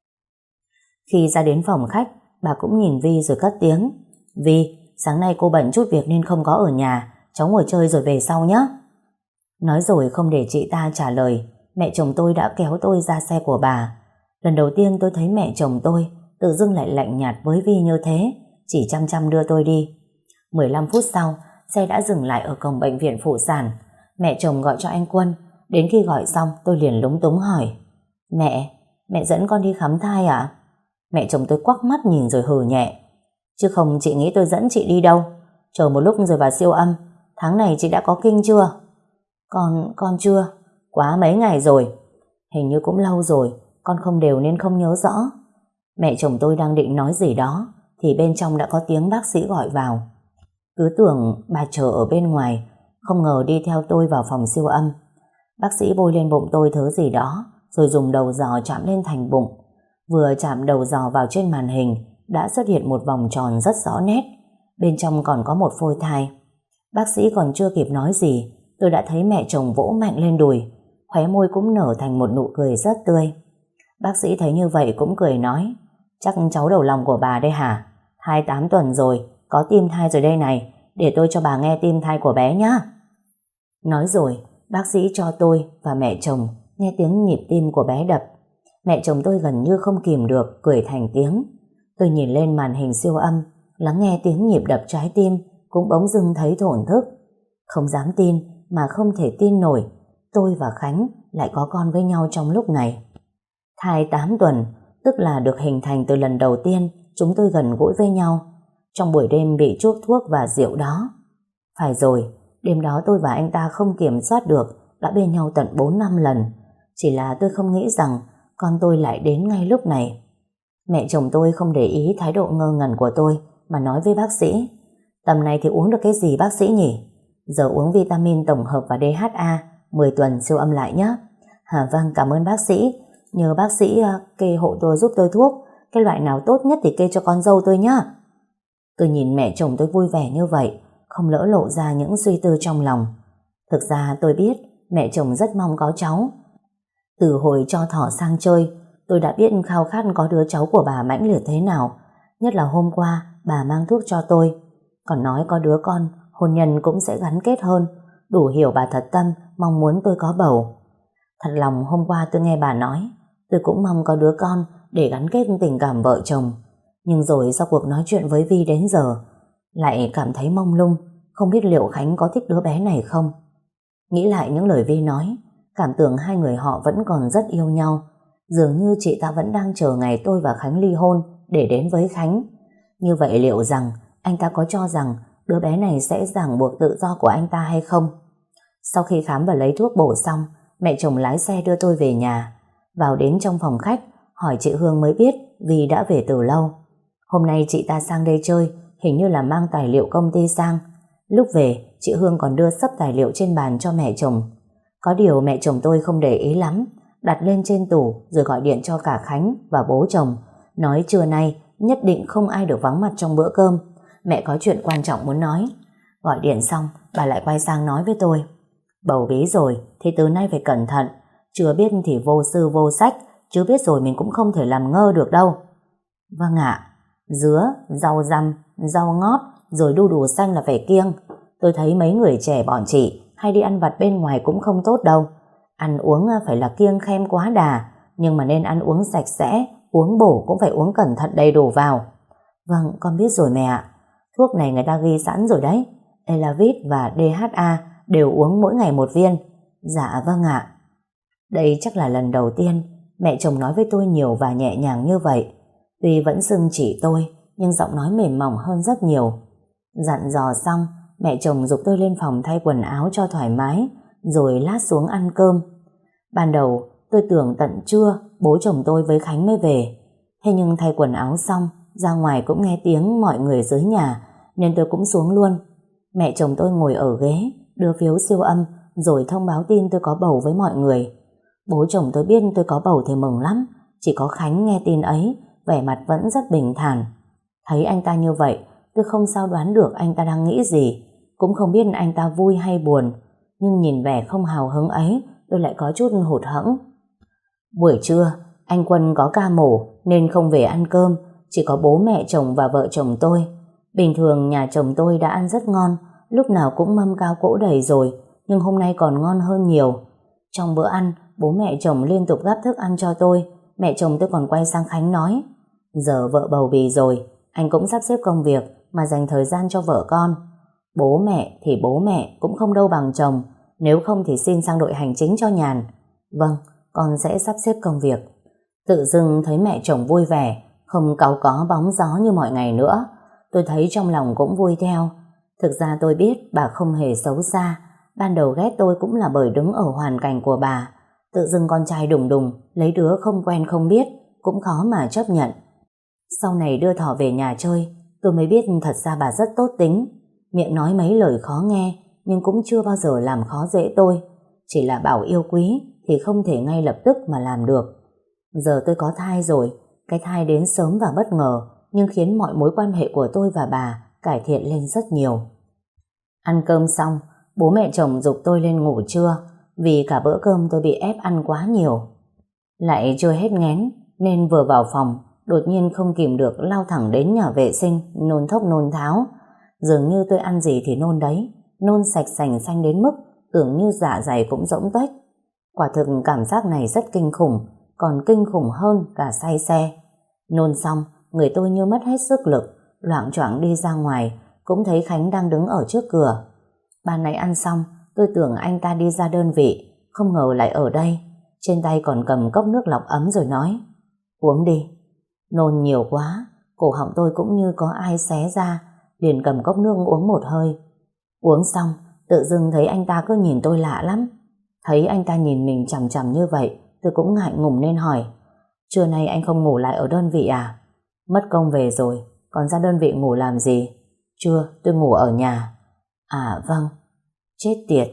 Speaker 1: Khi ra đến phòng khách, bà cũng nhìn Vi rồi cất tiếng: Vi, sáng nay cô bận chút việc nên không có ở nhà, cháu ngồi chơi rồi về sau nhé. Nói rồi không để chị ta trả lời, mẹ chồng tôi đã kéo tôi ra xe của bà. Lần đầu tiên tôi thấy mẹ chồng tôi tự dưng lại lạnh nhạt với Vi như thế, chỉ chăm chăm đưa tôi đi. mười lăm phút sau, xe đã dừng lại ở cổng bệnh viện phụ sản. Mẹ chồng gọi cho anh Quân. Đến khi gọi xong tôi liền lúng túng hỏi: Mẹ, mẹ dẫn con đi khám thai à? Mẹ chồng tôi quắc mắt nhìn rồi hừ nhẹ: Chứ không chị nghĩ tôi dẫn chị đi đâu. Chờ một lúc rồi vào siêu âm. Tháng này chị đã có kinh chưa? Con, con chưa. Quá mấy ngày rồi. Hình như cũng lâu rồi, con không đều nên không nhớ rõ. Mẹ chồng tôi đang định nói gì đó thì bên trong đã có tiếng bác sĩ gọi vào. Cứ tưởng bà chờ ở bên ngoài, không ngờ đi theo tôi vào phòng siêu âm. Bác sĩ bôi lên bụng tôi thứ gì đó, rồi dùng đầu giò chạm lên thành bụng. Vừa chạm đầu giò vào trên màn hình, đã xuất hiện một vòng tròn rất rõ nét. Bên trong còn có một phôi thai. Bác sĩ còn chưa kịp nói gì, tôi đã thấy mẹ chồng vỗ mạnh lên đùi, khóe môi cũng nở thành một nụ cười rất tươi. Bác sĩ thấy như vậy cũng cười nói: Chắc cháu đầu lòng của bà đây hả? Thai tám tuần rồi, có tim thai rồi đây này, để tôi cho bà nghe tim thai của bé nhá. Nói rồi, bác sĩ cho tôi và mẹ chồng nghe tiếng nhịp tim của bé đập. Mẹ chồng tôi gần như không kìm được, cười thành tiếng. Tôi nhìn lên màn hình siêu âm, lắng nghe tiếng nhịp đập trái tim, cũng bỗng dưng thấy thổn thức. Không dám tin mà không thể tin nổi, tôi và Khánh lại có con với nhau trong lúc này. Thai tám tuần, tức là được hình thành từ lần đầu tiên chúng tôi gần gũi với nhau, trong buổi đêm bị chuốc thuốc và rượu đó. Phải rồi, Đêm đó tôi và anh ta không kiểm soát được, đã bên nhau tận bốn năm lần. Chỉ là tôi không nghĩ rằng con tôi lại đến ngay lúc này. Mẹ chồng tôi không để ý thái độ ngơ ngẩn của tôi mà nói với bác sĩ: tầm này thì uống được cái gì bác sĩ nhỉ? Giờ uống vitamin tổng hợp và đê hát a, mười tuần siêu âm lại nhé. À, vâng, cảm ơn bác sĩ. Nhờ bác sĩ uh, kê hộ tôi giúp tôi thuốc. Cái loại nào tốt nhất thì kê cho con dâu tôi nhé. Tôi nhìn mẹ chồng tôi vui vẻ như vậy, không lỡ lộ ra những suy tư trong lòng. Thực ra tôi biết mẹ chồng rất mong có cháu. Từ hồi cho thỏ sang chơi, tôi đã biết khao khát có đứa cháu của bà mãnh liệt thế nào. Nhất là hôm qua bà mang thuốc cho tôi, còn nói có đứa con, hôn nhân cũng sẽ gắn kết hơn. Đủ hiểu bà thật tâm mong muốn tôi có bầu. Thật lòng hôm qua tôi nghe bà nói, tôi cũng mong có đứa con để gắn kết tình cảm vợ chồng. Nhưng rồi sau cuộc nói chuyện với Vi đến giờ, lại cảm thấy mông lung, không biết liệu Khánh có thích đứa bé này không. Nghĩ lại những lời Vi nói, cảm tưởng hai người họ vẫn còn rất yêu nhau. Dường như chị ta vẫn đang chờ ngày tôi và Khánh ly hôn để đến với Khánh. Như vậy liệu rằng anh ta có cho rằng đứa bé này sẽ ràng buộc tự do của anh ta hay không? Sau khi khám và lấy thuốc bổ xong, mẹ chồng lái xe đưa tôi về nhà. Vào đến trong phòng khách, hỏi chị Hương mới biết Vi đã về từ lâu. Hôm nay chị ta sang đây chơi, hình như là mang tài liệu công ty sang. Lúc về, chị Hương còn đưa sấp tài liệu trên bàn cho mẹ chồng. Có điều mẹ chồng tôi không để ý lắm, đặt lên trên tủ rồi gọi điện cho cả Khánh và bố chồng, nói trưa nay nhất định không ai được vắng mặt trong bữa cơm. Mẹ có chuyện quan trọng muốn nói. Gọi điện xong, bà lại quay sang nói với tôi: bầu bí rồi thì từ nay phải cẩn thận, chưa biết thì vô sư vô sách, chứ biết rồi mình cũng không thể làm ngơ được đâu. Vâng ạ. Dứa, rau răm, rau ngót, rồi đu đủ xanh là phải kiêng. Tôi thấy mấy người trẻ bọn chị hay đi ăn vặt bên ngoài cũng không tốt đâu. Ăn uống phải là kiêng khem quá đà, nhưng mà nên ăn uống sạch sẽ, uống bổ cũng phải uống cẩn thận đầy đủ vào. Vâng, con biết rồi mẹ ạ. Thuốc này người ta ghi sẵn rồi đấy. Elavit và đê hát a đều uống mỗi ngày một viên. Dạ vâng ạ. Đây chắc là lần đầu tiên mẹ chồng nói với tôi nhiều và nhẹ nhàng như vậy. Tuy vẫn xưng chỉ tôi, nhưng giọng nói mềm mỏng hơn rất nhiều. Dặn dò xong, mẹ chồng giục tôi lên phòng thay quần áo cho thoải mái, rồi lát xuống ăn cơm. Ban đầu tôi tưởng tận trưa bố chồng tôi với Khánh mới về. Thế nhưng thay quần áo xong, ra ngoài cũng nghe tiếng mọi người dưới nhà, nên tôi cũng xuống luôn. Mẹ chồng tôi ngồi ở ghế, đưa phiếu siêu âm, rồi thông báo tin tôi có bầu với mọi người. Bố chồng tôi biết tôi có bầu thì mừng lắm. Chỉ có Khánh nghe tin ấy, vẻ mặt vẫn rất bình thản. Thấy anh ta như vậy, tôi không sao đoán được anh ta đang nghĩ gì, cũng không biết anh ta vui hay buồn. Nhưng nhìn vẻ không hào hứng ấy, tôi lại có chút hụt hẫng. Buổi trưa, anh Quân có ca mổ nên không về ăn cơm, chỉ có bố mẹ chồng và vợ chồng tôi. Bình thường nhà chồng tôi đã ăn rất ngon, lúc nào cũng mâm cao cỗ đầy rồi, nhưng hôm nay còn ngon hơn nhiều. Trong bữa ăn, bố mẹ chồng liên tục gắp thức ăn cho tôi. Mẹ chồng tôi còn quay sang Khánh nói: giờ vợ bầu bì rồi, anh cũng sắp xếp công việc mà dành thời gian cho vợ con. Bố mẹ thì bố mẹ cũng không đâu bằng chồng, nếu không thì xin sang đội hành chính cho nhàn. Vâng, con sẽ sắp xếp công việc. Tự dưng thấy mẹ chồng vui vẻ, không cáu có bóng gió như mọi ngày nữa. Tôi thấy trong lòng cũng vui theo. Thực ra tôi biết bà không hề xấu xa. Ban đầu ghét tôi cũng là bởi đứng ở hoàn cảnh của bà. Tự dưng con trai đùng đùng lấy đứa không quen không biết, cũng khó mà chấp nhận. Sau này đưa Thỏ về nhà chơi, tôi mới biết thật ra bà rất tốt tính. Miệng nói mấy lời khó nghe, nhưng cũng chưa bao giờ làm khó dễ tôi. Chỉ là bảo yêu quý thì không thể ngay lập tức mà làm được. Giờ tôi có thai rồi. Cái thai đến sớm và bất ngờ, nhưng khiến mọi mối quan hệ của tôi và bà cải thiện lên rất nhiều. Ăn cơm xong, bố mẹ chồng giục tôi lên ngủ trưa, vì cả bữa cơm tôi bị ép ăn quá nhiều. Lại chưa hết nghén, nên vừa vào phòng, đột nhiên không kìm được lao thẳng đến nhà vệ sinh, nôn thốc nôn tháo. Dường như tôi ăn gì thì nôn đấy, nôn sạch sành xanh đến mức tưởng như dạ dày cũng rỗng tuếch. Quả thực cảm giác này rất kinh khủng, còn kinh khủng hơn cả say xe. Nôn xong, người tôi như mất hết sức lực, loạng choạng đi ra ngoài, cũng thấy Khánh đang đứng ở trước cửa. Ban nãy ăn xong, tôi tưởng anh ta đi ra đơn vị, không ngờ lại ở đây. Trên tay còn cầm cốc nước lọc ấm rồi nói: uống đi. Nôn nhiều quá, cổ họng tôi cũng như có ai xé ra, liền cầm cốc nước uống một hơi. Uống xong, tự dưng thấy anh ta cứ nhìn tôi lạ lắm. Thấy anh ta nhìn mình chằm chằm như vậy, tôi cũng ngại ngùng nên hỏi: trưa nay anh không ngủ lại ở đơn vị à? Mất công về rồi, còn ra đơn vị ngủ làm gì? Chưa, tôi ngủ ở nhà. À vâng. Chết tiệt.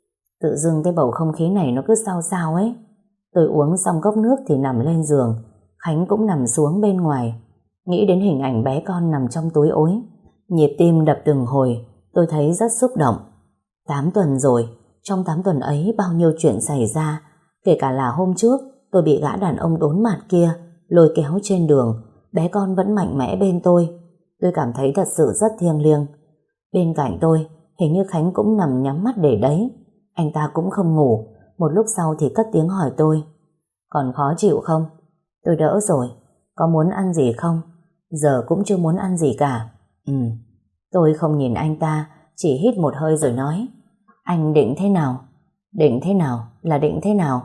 Speaker 1: Tự dưng cái bầu không khí này nó cứ sao sao ấy. Tôi uống xong cốc nước thì nằm lên giường. Khánh cũng nằm xuống bên ngoài. Nghĩ đến hình ảnh bé con nằm trong túi ối, nhịp tim đập từng hồi. Tôi thấy rất xúc động. Tám tuần rồi, trong tám tuần ấy bao nhiêu chuyện xảy ra. Kể cả là hôm trước tôi bị gã đàn ông đốn mặt kia lôi kéo trên đường, bé con vẫn mạnh mẽ bên tôi. Tôi cảm thấy thật sự rất thiêng liêng. Bên cạnh tôi hình như Khánh cũng nằm nhắm mắt để đấy. Anh ta cũng không ngủ. Một lúc sau thì cất tiếng hỏi tôi: còn khó chịu không? Tôi đỡ rồi. Có muốn ăn gì không? Giờ cũng chưa muốn ăn gì cả. Ừ. Tôi không nhìn anh ta, chỉ hít một hơi rồi nói: anh định thế nào? Định thế nào? Là định thế nào?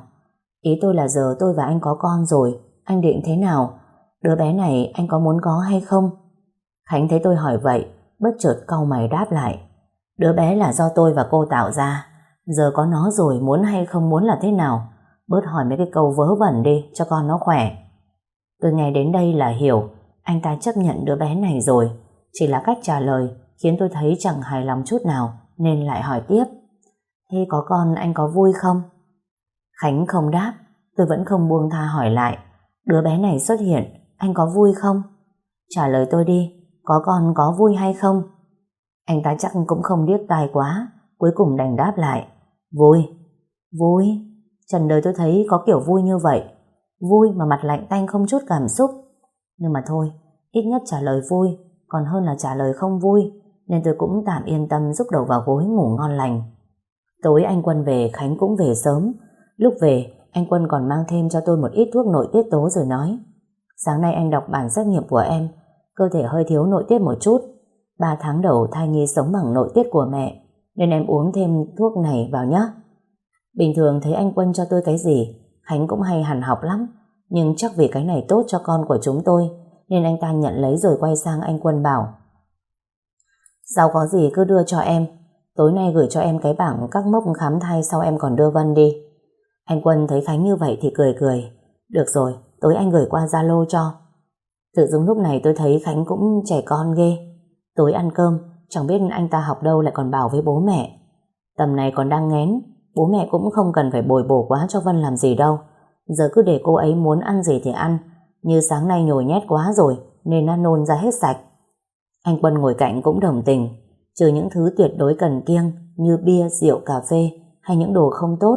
Speaker 1: Ý tôi là giờ tôi và anh có con rồi, anh định thế nào? Đứa bé này anh có muốn có hay không? Khánh thấy tôi hỏi vậy, bất chợt cau mày đáp lại: đứa bé là do tôi và cô tạo ra. Giờ có nó rồi, muốn hay không muốn là thế nào? Bớt hỏi mấy cái câu vớ vẩn đi, cho con nó khỏe. Tôi nghe đến đây là hiểu anh ta chấp nhận đứa bé này rồi. Chỉ là cách trả lời khiến tôi thấy chẳng hài lòng chút nào, nên lại hỏi tiếp: thế có con anh có vui không? Khánh không đáp. Tôi vẫn không buông tha hỏi lại: đứa bé này xuất hiện, anh có vui không? Trả lời tôi đi, có con có vui hay không? Anh ta chắc cũng không điếc tai quá, cuối cùng đành đáp lại: vui. Vui? Trần đời tôi thấy có kiểu vui như vậy. Vui mà mặt lạnh tanh không chút cảm xúc. Nhưng mà thôi, ít nhất trả lời vui còn hơn là trả lời không vui, nên tôi cũng tạm yên tâm rúc đầu vào gối ngủ ngon lành. Tối anh Quân về, Khánh cũng về sớm. Lúc về, anh Quân còn mang thêm cho tôi một ít thuốc nội tiết tố rồi nói: sáng nay anh đọc bản xét nghiệm của em, cơ thể hơi thiếu nội tiết một chút. Ba tháng đầu thai nhi sống bằng nội tiết của mẹ, nên em uống thêm thuốc này vào nhé. Bình thường thấy anh Quân cho tôi cái gì, Khánh cũng hay hằn học lắm. Nhưng chắc vì cái này tốt cho con của chúng tôi, nên anh ta nhận lấy rồi quay sang anh Quân bảo: sau có gì cứ đưa cho em. Tối nay gửi cho em cái bảng các mốc khám thai, sau em còn đưa Vân đi. Anh Quân thấy Khánh như vậy thì cười cười: được rồi, tối anh gửi qua Zalo cho. Tự dưng lúc này tôi thấy Khánh cũng trẻ con ghê. Tối ăn cơm, chẳng biết anh ta học đâu lại còn bảo với bố mẹ: tầm này còn đang nghén, bố mẹ cũng không cần phải bồi bổ quá cho Vân làm gì đâu. Giờ cứ để cô ấy muốn ăn gì thì ăn. Như sáng nay nhồi nhét quá rồi nên nó nôn ra hết sạch. Anh Quân ngồi cạnh cũng đồng tình. Trừ những thứ tuyệt đối cần kiêng như bia, rượu, cà phê hay những đồ không tốt,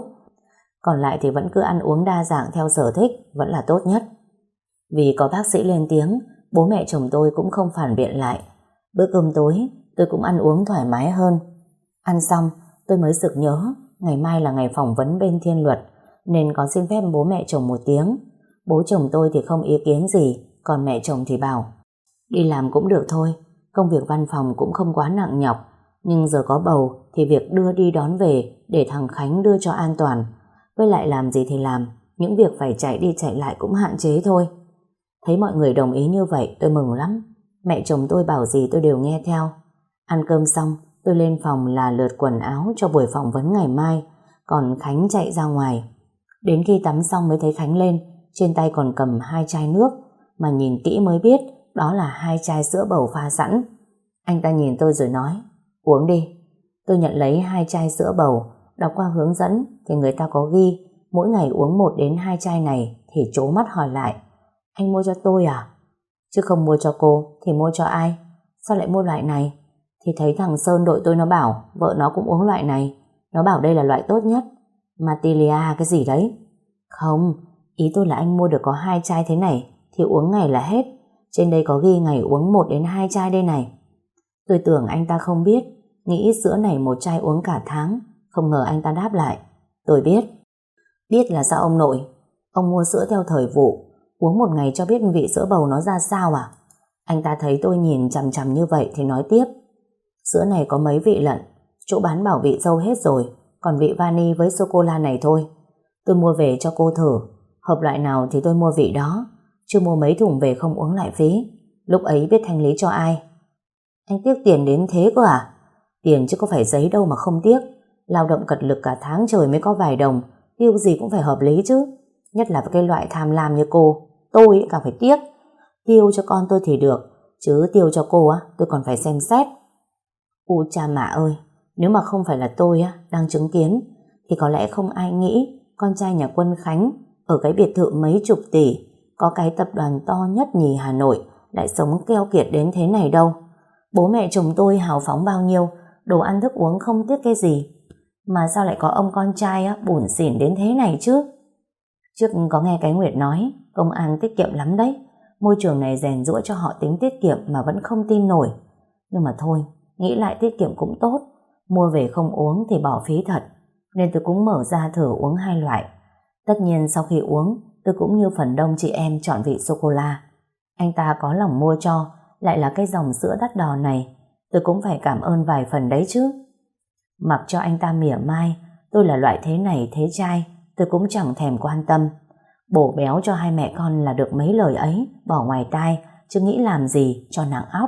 Speaker 1: còn lại thì vẫn cứ ăn uống đa dạng theo sở thích, vẫn là tốt nhất. Vì có bác sĩ lên tiếng, bố mẹ chồng tôi cũng không phản biện lại. Bữa cơm tối tôi cũng ăn uống thoải mái hơn. Ăn xong tôi mới sực nhớ ngày mai là ngày phỏng vấn bên Thiên Luật, nên có xin phép bố mẹ chồng một tiếng. Bố chồng tôi thì không ý kiến gì, còn mẹ chồng thì bảo đi làm cũng được thôi, công việc văn phòng cũng không quá nặng nhọc, nhưng giờ có bầu thì việc đưa đi đón về để thằng Khánh đưa cho an toàn. Với lại làm gì thì làm, những việc phải chạy đi chạy lại cũng hạn chế thôi. Thấy mọi người đồng ý như vậy tôi mừng lắm. Mẹ chồng tôi bảo gì tôi đều nghe theo. Ăn cơm xong tôi lên phòng là lượt quần áo cho buổi phỏng vấn ngày mai, còn Khánh chạy ra ngoài. Đến khi tắm xong mới thấy Khánh lên, trên tay còn cầm hai chai nước, mà nhìn kỹ mới biết đó là hai chai sữa bầu pha sẵn. Anh ta nhìn tôi rồi nói: uống đi. Tôi nhận lấy hai chai sữa bầu, đọc qua hướng dẫn thì người ta có ghi mỗi ngày uống một đến hai chai này, thì trố mắt hỏi lại: anh mua cho tôi à? Chứ không mua cho cô thì mua cho ai? Sao lại mua loại này? Thì thấy thằng Sơn đội tôi nó bảo vợ nó cũng uống loại này, nó bảo đây là loại tốt nhất, Matilia cái gì đấy. Không, ý tôi là anh mua được có hai chai thế này thì uống ngày là hết. Trên đây có ghi ngày uống một đến hai chai đây này. Tôi tưởng anh ta không biết, nghĩ sữa này một chai uống cả tháng. Không ngờ anh ta đáp lại: tôi biết. Biết là sao ông nội? Ông mua sữa theo thời vụ, uống một ngày cho biết vị sữa bầu nó ra sao à? Anh ta thấy tôi nhìn chằm chằm như vậy thì nói tiếp: sữa này có mấy vị lận, chỗ bán bảo vị dâu hết rồi, còn vị vani với sô-cô-la này thôi. Tôi mua về cho cô thử, hợp loại nào thì tôi mua vị đó, chứ mua mấy thùng về không uống lại phí. Lúc ấy biết thanh lý cho ai. Anh tiếc tiền đến thế cơ à? Tiền chứ có phải giấy đâu mà không tiếc. Lao động cật lực cả tháng trời mới có vài đồng, tiêu gì cũng phải hợp lý chứ. Nhất là với cái loại tham lam như cô, tôi càng phải tiếc. Tiêu cho con tôi thì được, chứ tiêu cho cô á, tôi còn phải xem xét. U cha mạ ơi, nếu mà không phải là tôi á, đang chứng kiến, thì có lẽ không ai nghĩ con trai nhà Quân Khánh ở cái biệt thự mấy chục tỷ, có cái tập đoàn to nhất nhì Hà Nội, lại sống keo kiệt đến thế này đâu. Bố mẹ chồng tôi hào phóng bao nhiêu, đồ ăn thức uống không tiếc cái gì, mà sao lại có ông con trai á, bủn xỉn đến thế này chứ. Trước có nghe cái Nguyệt nói công an tiết kiệm lắm đấy, môi trường này rèn giũa cho họ tính tiết kiệm mà vẫn không tin nổi. Nhưng mà thôi, nghĩ lại tiết kiệm cũng tốt, mua về không uống thì bỏ phí thật, nên tôi cũng mở ra thử uống hai loại. Tất nhiên sau khi uống, tôi cũng như phần đông chị em chọn vị sô-cô-la. Anh ta có lòng mua cho, lại là cái dòng sữa đắt đỏ này, tôi cũng phải cảm ơn vài phần đấy chứ. Mặc cho anh ta mỉa mai, tôi là loại thế này thế trai, tôi cũng chẳng thèm quan tâm. Bổ béo cho hai mẹ con là được mấy lời ấy, bỏ ngoài tai, chứ nghĩ làm gì cho nặng óc.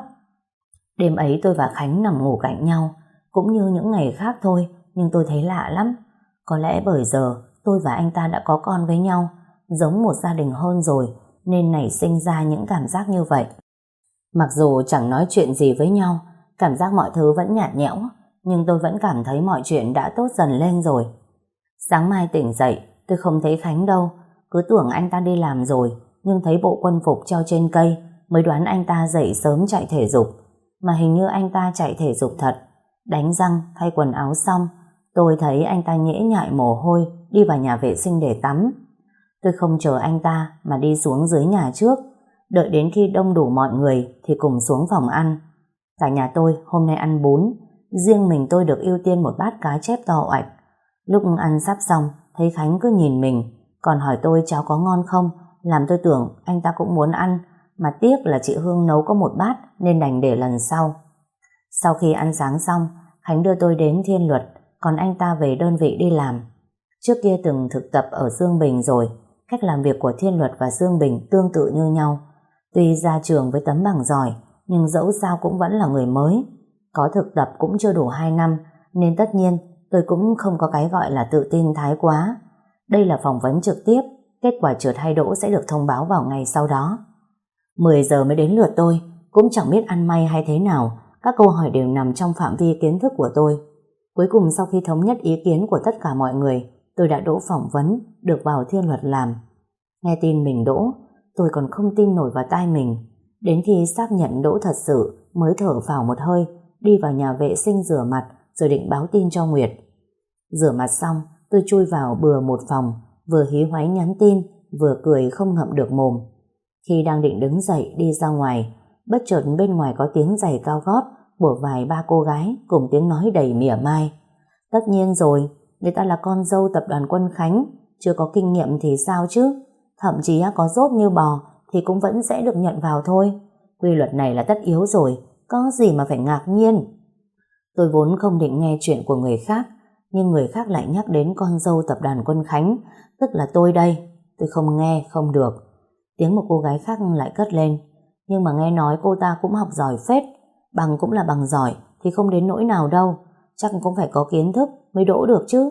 Speaker 1: Đêm ấy tôi và Khánh nằm ngủ cạnh nhau, cũng như những ngày khác thôi, nhưng tôi thấy lạ lắm. Có lẽ bởi giờ tôi và anh ta đã có con với nhau, giống một gia đình hơn rồi, nên nảy sinh ra những cảm giác như vậy. Mặc dù chẳng nói chuyện gì với nhau, cảm giác mọi thứ vẫn nhạt nhẽo, nhưng tôi vẫn cảm thấy mọi chuyện đã tốt dần lên rồi. Sáng mai tỉnh dậy, tôi không thấy Khánh đâu, cứ tưởng anh ta đi làm rồi, nhưng thấy bộ quân phục treo trên cây, mới đoán anh ta dậy sớm chạy thể dục. Mà hình như anh ta chạy thể dục thật. Đánh răng, thay quần áo xong, tôi thấy anh ta nhễ nhại mồ hôi, đi vào nhà vệ sinh để tắm. Tôi không chờ anh ta mà đi xuống dưới nhà trước, đợi đến khi đông đủ mọi người thì cùng xuống phòng ăn. Cả nhà tôi hôm nay ăn bún, riêng mình tôi được ưu tiên một bát cá chép to oạch. Lúc ăn sắp xong, thấy Khánh cứ nhìn mình, còn hỏi tôi cháo có ngon không, làm tôi tưởng anh ta cũng muốn ăn, mà tiếc là chị Hương nấu có một bát nên đành để lần sau. Sau khi ăn sáng xong, Khánh đưa tôi đến Thiên Luật, còn anh ta về đơn vị đi làm. Trước kia từng thực tập ở Dương Bình rồi, cách làm việc của Thiên Luật và Dương Bình tương tự như nhau. Tuy ra trường với tấm bằng giỏi, nhưng dẫu sao cũng vẫn là người mới. Có thực tập cũng chưa đủ hai năm, nên tất nhiên tôi cũng không có cái gọi là tự tin thái quá. Đây là phỏng vấn trực tiếp, kết quả trượt hay đỗ sẽ được thông báo vào ngày sau đó. mười giờ mới đến lượt tôi, cũng chẳng biết ăn may hay thế nào, các câu hỏi đều nằm trong phạm vi kiến thức của tôi. Cuối cùng sau khi thống nhất ý kiến của tất cả mọi người, tôi đã đỗ phỏng vấn, được vào Thiên Luật làm. Nghe tin mình đỗ, tôi còn không tin nổi vào tai mình. Đến khi xác nhận đỗ thật sự mới thở phào một hơi, đi vào nhà vệ sinh rửa mặt rồi định báo tin cho Nguyệt. Rửa mặt xong, tôi chui vào bừa một phòng, vừa hí hoáy nhắn tin, vừa cười không ngậm được mồm. Khi đang định đứng dậy đi ra ngoài, bất chợt bên ngoài có tiếng giày cao gót của vài ba cô gái cùng tiếng nói đầy mỉa mai. Tất nhiên rồi, người ta là con dâu tập đoàn Quân Khánh, chưa có kinh nghiệm thì sao chứ, thậm chí có dốt như bò thì cũng vẫn sẽ được nhận vào thôi. Quy luật này là tất yếu rồi, có gì mà phải ngạc nhiên. Tôi vốn không định nghe chuyện của người khác, nhưng người khác lại nhắc đến con dâu tập đoàn Quân Khánh, tức là tôi đây. Tôi không nghe không được. Tiếng một cô gái khác lại cất lên, nhưng mà nghe nói cô ta cũng học giỏi phết, bằng cũng là bằng giỏi thì không đến nỗi nào đâu, chắc cũng phải có kiến thức mới đỗ được chứ.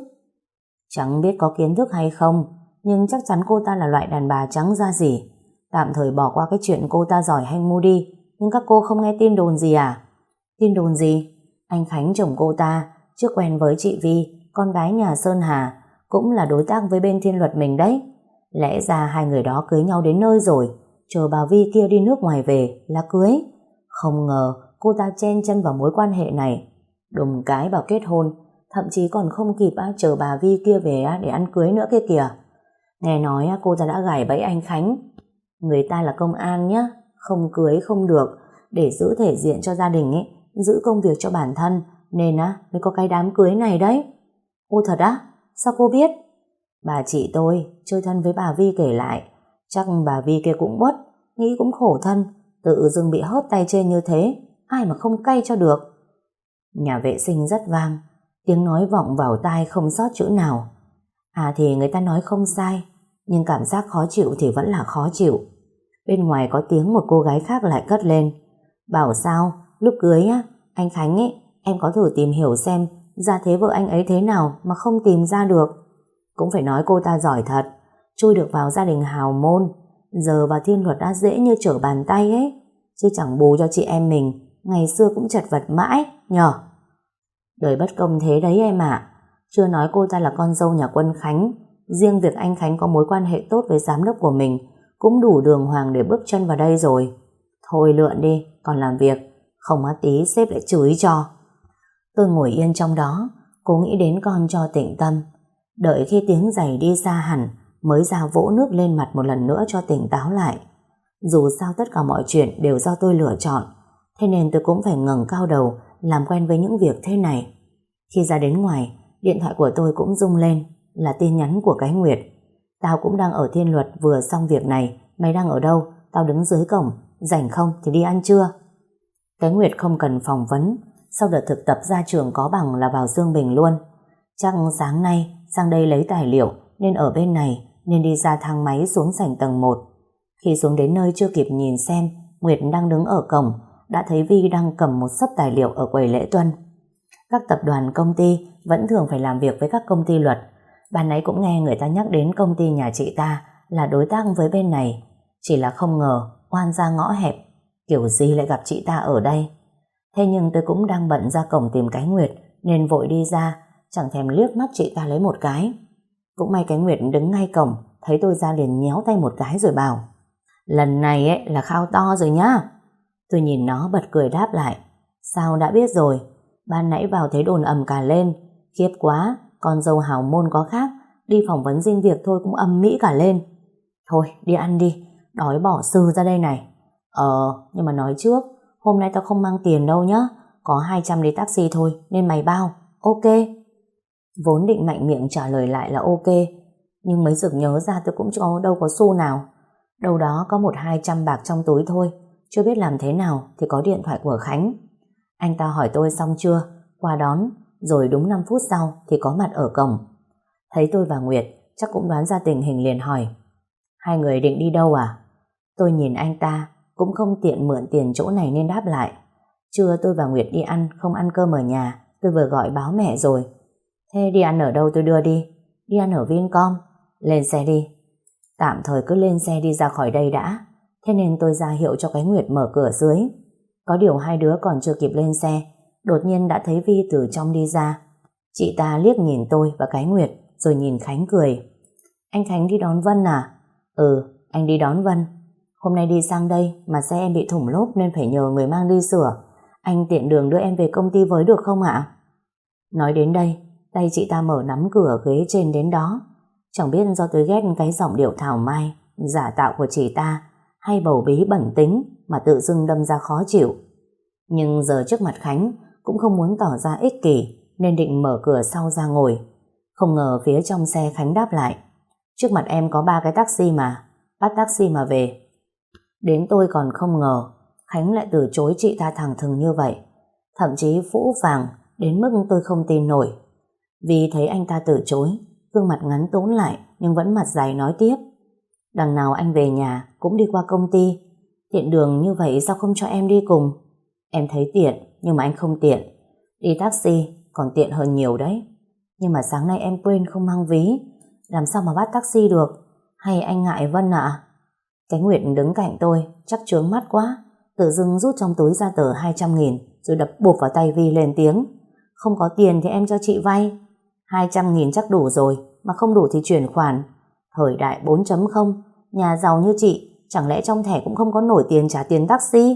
Speaker 1: Chẳng biết có kiến thức hay không, nhưng chắc chắn cô ta là loại đàn bà trắng da gì. Tạm thời bỏ qua cái chuyện cô ta giỏi hay ngu đi, nhưng các cô không nghe tin đồn gì à? Tin đồn gì? Anh Khánh chồng cô ta trước quen với chị Vi, con gái nhà Sơn Hà, cũng là đối tác với bên Thiên Luật mình đấy. Lẽ ra hai người đó cưới nhau đến nơi rồi, chờ bà Vi kia đi nước ngoài về là cưới. Không ngờ cô ta chen chân vào mối quan hệ này, đùng cái bảo kết hôn, thậm chí còn không kịp á, chờ bà Vi kia về á, để ăn cưới nữa kia kìa. Nghe nói á, cô ta đã gài bẫy anh Khánh. Người ta là công an nhá, không cưới không được, để giữ thể diện cho gia đình ấy, giữ công việc cho bản thân, nên á mới có cái đám cưới này đấy. Ô thật á? Sao cô biết? Bà chị tôi chơi thân với bà Vi kể lại, chắc bà Vi kia cũng uất, nghĩ cũng khổ thân, tự dưng bị hớt tay trên như thế, ai mà không cay cho được. Nhà vệ sinh rất vang, tiếng nói vọng vào tai không sót chữ nào. À thì người ta nói không sai, nhưng cảm giác khó chịu thì vẫn là khó chịu. Bên ngoài có tiếng một cô gái khác lại cất lên, bảo sao lúc cưới á, anh Khánh ấy em có thử tìm hiểu xem gia thế vợ anh ấy thế nào mà không tìm ra được. Cũng phải nói cô ta giỏi thật, chui được vào gia đình hào môn, giờ vào thiên luật đã dễ như trở bàn tay ấy, chứ chẳng bù cho chị em mình ngày xưa cũng chật vật mãi nhờ. Đời bất công thế đấy em ạ. Chưa nói cô ta là con dâu nhà Quân Khánh, riêng việc anh Khánh có mối quan hệ tốt với giám đốc của mình cũng đủ đường hoàng để bước chân vào đây rồi. Thôi lượn đi, còn làm việc, không á tí sếp lại chửi cho. Tôi ngồi yên trong đó, cố nghĩ đến con cho tĩnh tâm. Đợi khi tiếng giày đi xa hẳn mới ra vỗ nước lên mặt một lần nữa cho tỉnh táo lại. Dù sao tất cả mọi chuyện đều do tôi lựa chọn, thế nên tôi cũng phải ngẩng cao đầu làm quen với những việc thế này. Khi ra đến ngoài, điện thoại của tôi cũng rung lên, là tin nhắn của cái Nguyệt. Tao cũng đang ở Thiên Luật, vừa xong việc này, mày đang ở đâu? Tao đứng dưới cổng, rảnh không thì đi ăn trưa. Cái Nguyệt không cần phỏng vấn, sau đợt thực tập ra trường có bằng là vào Dương Bình luôn. Chắc sáng nay sang đây lấy tài liệu nên ở bên này, nên đi ra thang máy xuống sảnh tầng một. Khi xuống đến nơi chưa kịp nhìn xem Nguyệt đang đứng ở cổng, đã thấy Vi đang cầm một xấp tài liệu ở quầy lễ tân. Các tập đoàn công ty vẫn thường phải làm việc với các công ty luật. Ban nãy cũng nghe người ta nhắc đến công ty nhà chị ta là đối tác với bên này, chỉ là không ngờ oan ra ngõ hẹp, kiểu gì lại gặp chị ta ở đây. Thế nhưng tôi cũng đang bận ra cổng tìm cái Nguyệt nên vội đi ra, chẳng thèm liếc mắt chị ta lấy một cái. Cũng may cái Nguyệt đứng ngay cổng, thấy tôi ra liền nhéo tay một cái rồi bảo: lần này ấy là khao to rồi nhá. Tôi nhìn nó bật cười đáp lại: sao đã biết rồi? Ban nãy vào thấy đồn ầm cả lên, khiếp quá, con dâu hào môn có khác, đi phỏng vấn xin việc thôi cũng âm mỹ cả lên. Thôi đi ăn đi, đói bỏ sư ra đây này. Ờ, nhưng mà nói trước, hôm nay tao không mang tiền đâu nhá, có hai trăm đi taxi thôi nên mày bao. Ok. Vốn định mạnh miệng trả lời lại là ok, nhưng mới sực nhớ ra tôi cũng cho đâu có xu nào. Đâu đó có một hai trăm bạc trong túi thôi, chưa biết làm thế nào thì có điện thoại của Khánh. Anh ta hỏi tôi xong chưa, qua đón, rồi đúng năm phút sau thì có mặt ở cổng. Thấy tôi và Nguyệt, chắc cũng đoán ra tình hình liền hỏi: hai người định đi đâu à? Tôi nhìn anh ta, cũng không tiện mượn tiền chỗ này nên đáp lại: trưa tôi và Nguyệt đi ăn, không ăn cơm ở nhà, tôi vừa gọi báo mẹ rồi. Thế đi ăn ở đâu tôi đưa đi? Đi ăn ở Vincom. Lên xe đi. Tạm thời cứ lên xe đi ra khỏi đây đã. Thế nên tôi ra hiệu cho cái Nguyệt mở cửa dưới. Có điều hai đứa còn chưa kịp lên xe, đột nhiên đã thấy Vi từ trong đi ra. Chị ta liếc nhìn tôi và cái Nguyệt, rồi nhìn Khánh cười: anh Khánh đi đón Vân à? Ừ, anh đi đón Vân. Hôm nay đi sang đây mà xe em bị thủng lốp nên phải nhờ người mang đi sửa. Anh tiện đường đưa em về công ty với được không ạ? Nói đến đây, tay chị ta mở nắm cửa ghế trên đến đó. Chẳng biết do tôi ghét cái giọng điệu thảo mai, giả tạo của chị ta, hay bầu bí bẩn tính mà tự dưng đâm ra khó chịu. Nhưng giờ trước mặt Khánh cũng không muốn tỏ ra ích kỷ nên định mở cửa sau ra ngồi. Không ngờ phía trong xe Khánh đáp lại: trước mặt em có ba cái taxi mà, bắt taxi mà về. Đến tôi còn không ngờ Khánh lại từ chối chị ta thẳng thừng như vậy, thậm chí phũ phàng đến mức tôi không tin nổi. Vì thấy anh ta từ chối, gương mặt ngắn tốn lại nhưng vẫn mặt dày nói tiếp: đằng nào anh về nhà cũng đi qua công ty, tiện đường như vậy sao không cho em đi cùng? Em thấy tiện nhưng mà anh không tiện. Đi taxi còn tiện hơn nhiều đấy. Nhưng mà sáng nay em quên không mang ví, làm sao mà bắt taxi được? Hay anh ngại Vân ạ? À? Cái Nguyệt đứng cạnh tôi chắc chướng mắt quá, tự dưng rút trong túi ra tờ hai trăm nghìn rồi đập bụp vào tay Vi lên tiếng: không có tiền thì em cho chị vay. Hai trăm nghìn chắc đủ rồi, mà không đủ thì chuyển khoản. Thời đại bốn chấm không, nhà giàu như chị chẳng lẽ trong thẻ cũng không có nổi tiền trả tiền taxi?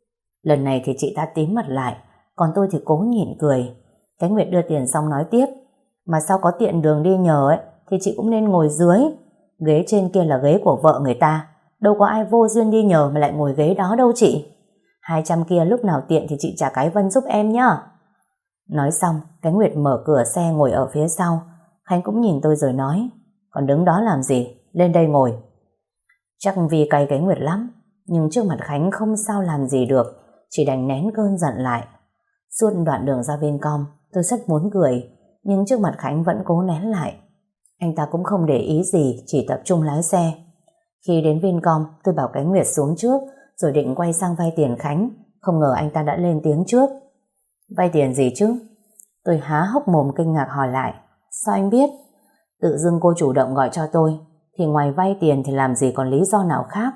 Speaker 1: Lần này thì chị ta tím mặt lại, còn tôi thì cố nhịn cười. Cái Nguyệt đưa tiền xong nói tiếp: mà sao có tiện đường đi nhờ ấy thì chị cũng nên ngồi dưới. Ghế trên kia là ghế của vợ người ta, đâu có ai vô duyên đi nhờ mà lại ngồi ghế đó đâu chị. Hai trăm kia lúc nào tiện thì chị trả cái Vân giúp em nhá. Nói xong, cái Nguyệt mở cửa xe ngồi ở phía sau. Khánh cũng nhìn tôi rồi nói: còn đứng đó làm gì, lên đây ngồi. Chắc vì cay cái Nguyệt lắm, nhưng trước mặt Khánh không sao làm gì được, chỉ đành nén cơn giận lại. Suốt đoạn đường ra Vincom, tôi rất muốn cười, nhưng trước mặt Khánh vẫn cố nén lại. Anh ta cũng không để ý gì, chỉ tập trung lái xe. Khi đến Vincom, tôi bảo cái Nguyệt xuống trước, rồi định quay sang vay tiền Khánh, không ngờ anh ta đã lên tiếng trước: Vay tiền gì chứ? Tôi há hốc mồm kinh ngạc hỏi lại. Sao anh biết? Tự dưng cô chủ động gọi cho tôi, thì ngoài vay tiền thì làm gì còn lý do nào khác.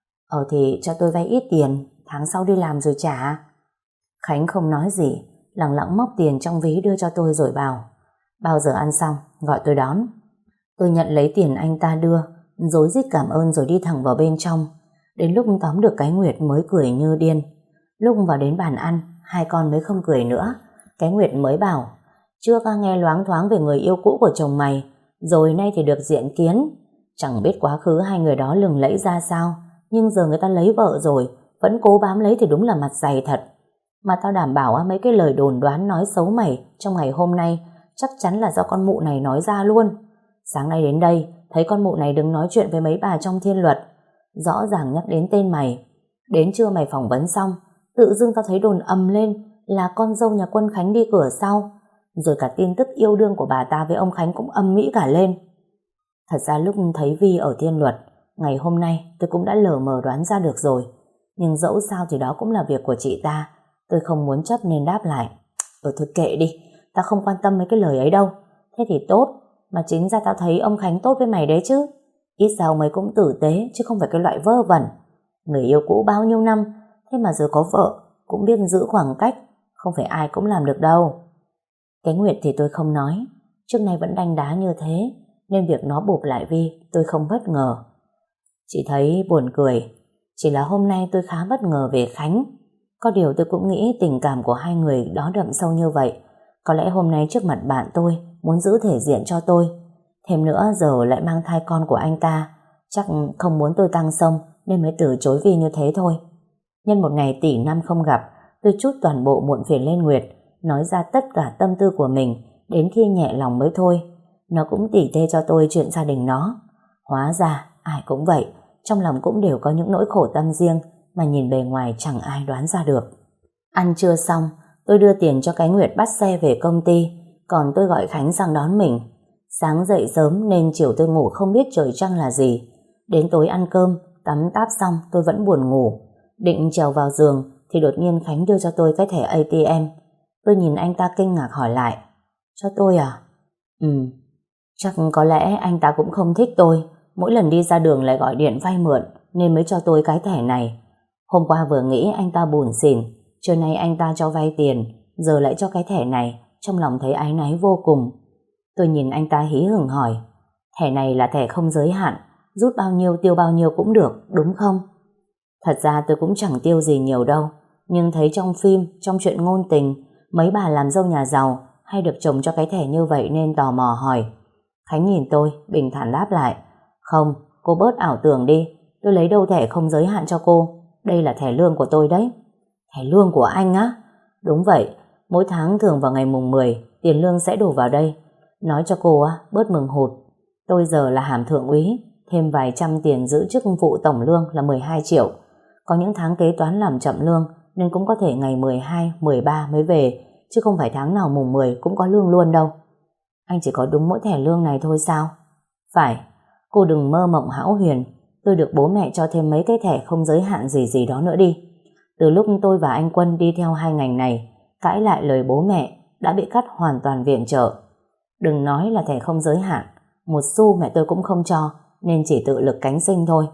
Speaker 1: Ờ thì cho tôi vay ít tiền, tháng sau đi làm rồi trả. Khánh không nói gì, lặng lặng móc tiền trong ví đưa cho tôi rồi bảo bao giờ ăn xong gọi tôi đón. Tôi nhận lấy tiền anh ta đưa, rối rít cảm ơn rồi đi thẳng vào bên trong. Đến lúc tóm được cái Nguyệt mới cười như điên. Lúc vào đến bàn ăn, hai con mới không cười nữa. Cái Nguyệt mới bảo chưa ca nghe loáng thoáng về người yêu cũ của chồng mày, rồi nay thì được diện kiến. Chẳng biết quá khứ hai người đó lừng lẫy ra sao, nhưng giờ người ta lấy vợ rồi, vẫn cố bám lấy thì đúng là mặt dày thật. Mà tao đảm bảo mấy cái lời đồn đoán nói xấu mày trong ngày hôm nay chắc chắn là do con mụ này nói ra luôn. Sáng nay đến đây, thấy con mụ này đứng nói chuyện với mấy bà trong thiên luật, rõ ràng nhắc đến tên mày. Đến trưa mày phỏng vấn xong, tự dưng tao thấy đồn ầm lên là con dâu nhà Quân Khánh đi cửa sau. Rồi cả tin tức yêu đương của bà ta với ông Khánh cũng âm mỹ cả lên. Thật ra lúc thấy Vi ở thiên luật, ngày hôm nay tôi cũng đã lờ mờ đoán ra được rồi. Nhưng dẫu sao thì đó cũng là việc của chị ta. Tôi không muốn chấp nên đáp lại. Ừ thôi kệ đi, tao không quan tâm mấy cái lời ấy đâu. Thế thì tốt, mà chính ra tao thấy ông Khánh tốt với mày đấy chứ. Ít ra ông ấy cũng tử tế, chứ không phải cái loại vơ vẩn. Người yêu cũ bao nhiêu năm, thế mà giờ có vợ, cũng biết giữ khoảng cách. Không phải ai cũng làm được đâu. Cái Nguyệt thì tôi không nói. Trước nay vẫn đanh đá như thế, nên việc nó bụp lại Vi tôi không bất ngờ. Chị thấy buồn cười. Chỉ là hôm nay tôi khá bất ngờ về Khánh. Có điều tôi cũng nghĩ tình cảm của hai người đó đậm sâu như vậy. Có lẽ hôm nay trước mặt bạn tôi muốn giữ thể diện cho tôi. Thêm nữa giờ lại mang thai con của anh ta, chắc không muốn tôi tăng xông nên mới từ chối Vi như thế thôi. Nhân một ngày tỷ năm không gặp, tôi trút toàn bộ muộn phiền lên Nguyệt, nói ra tất cả tâm tư của mình, đến khi nhẹ lòng mới thôi. Nó cũng tỉ tê cho tôi chuyện gia đình nó. Hóa ra ai cũng vậy, trong lòng cũng đều có những nỗi khổ tâm riêng mà nhìn bề ngoài chẳng ai đoán ra được. Ăn trưa xong, tôi đưa tiền cho cái Nguyệt bắt xe về công ty, còn tôi gọi Khánh sang đón mình. Sáng dậy sớm nên chiều tôi ngủ không biết trời trăng là gì. Đến tối ăn cơm, tắm táp xong tôi vẫn buồn ngủ. Định trèo vào giường thì đột nhiên Khánh đưa cho tôi cái thẻ a tê em. Tôi nhìn anh ta kinh ngạc hỏi lại. Cho tôi à? Ừ. Chắc có lẽ anh ta cũng không thích tôi, mỗi lần đi ra đường lại gọi điện vay mượn, nên mới cho tôi cái thẻ này. Hôm qua vừa nghĩ anh ta buồn xỉn, trưa nay anh ta cho vay tiền, giờ lại cho cái thẻ này, trong lòng thấy áy náy vô cùng. Tôi nhìn anh ta hí hửng hỏi, thẻ này là thẻ không giới hạn, rút bao nhiêu tiêu bao nhiêu cũng được, đúng không? Thật ra tôi cũng chẳng tiêu gì nhiều đâu, nhưng thấy trong phim, trong chuyện ngôn tình, mấy bà làm dâu nhà giàu hay được chồng cho cái thẻ như vậy nên tò mò hỏi. Khánh nhìn tôi, bình thản đáp lại, không, cô bớt ảo tưởng đi, tôi lấy đâu thẻ không giới hạn cho cô, đây là thẻ lương của tôi đấy. Thẻ lương của anh á? Đúng vậy, mỗi tháng thường vào ngày mùng mười, tiền lương sẽ đổ vào đây. Nói cho cô á, bớt mừng hụt. Tôi giờ là hàm thượng úy, thêm vài trăm tiền giữ chức vụ tổng lương là mười hai triệu. Có những tháng kế toán làm chậm lương, nên cũng có thể ngày mười hai, mười ba mới về, chứ không phải tháng nào mùng mười cũng có lương luôn đâu. Anh chỉ có đúng mỗi thẻ lương này thôi sao? Phải, cô đừng mơ mộng hão huyền, tôi được bố mẹ cho thêm mấy cái thẻ không giới hạn gì gì đó nữa đi. Từ lúc tôi và anh Quân đi theo hai ngành này, cãi lại lời bố mẹ, đã bị cắt hoàn toàn viện trợ. Đừng nói là thẻ không giới hạn, một xu mẹ tôi cũng không cho, nên chỉ tự lực cánh sinh thôi.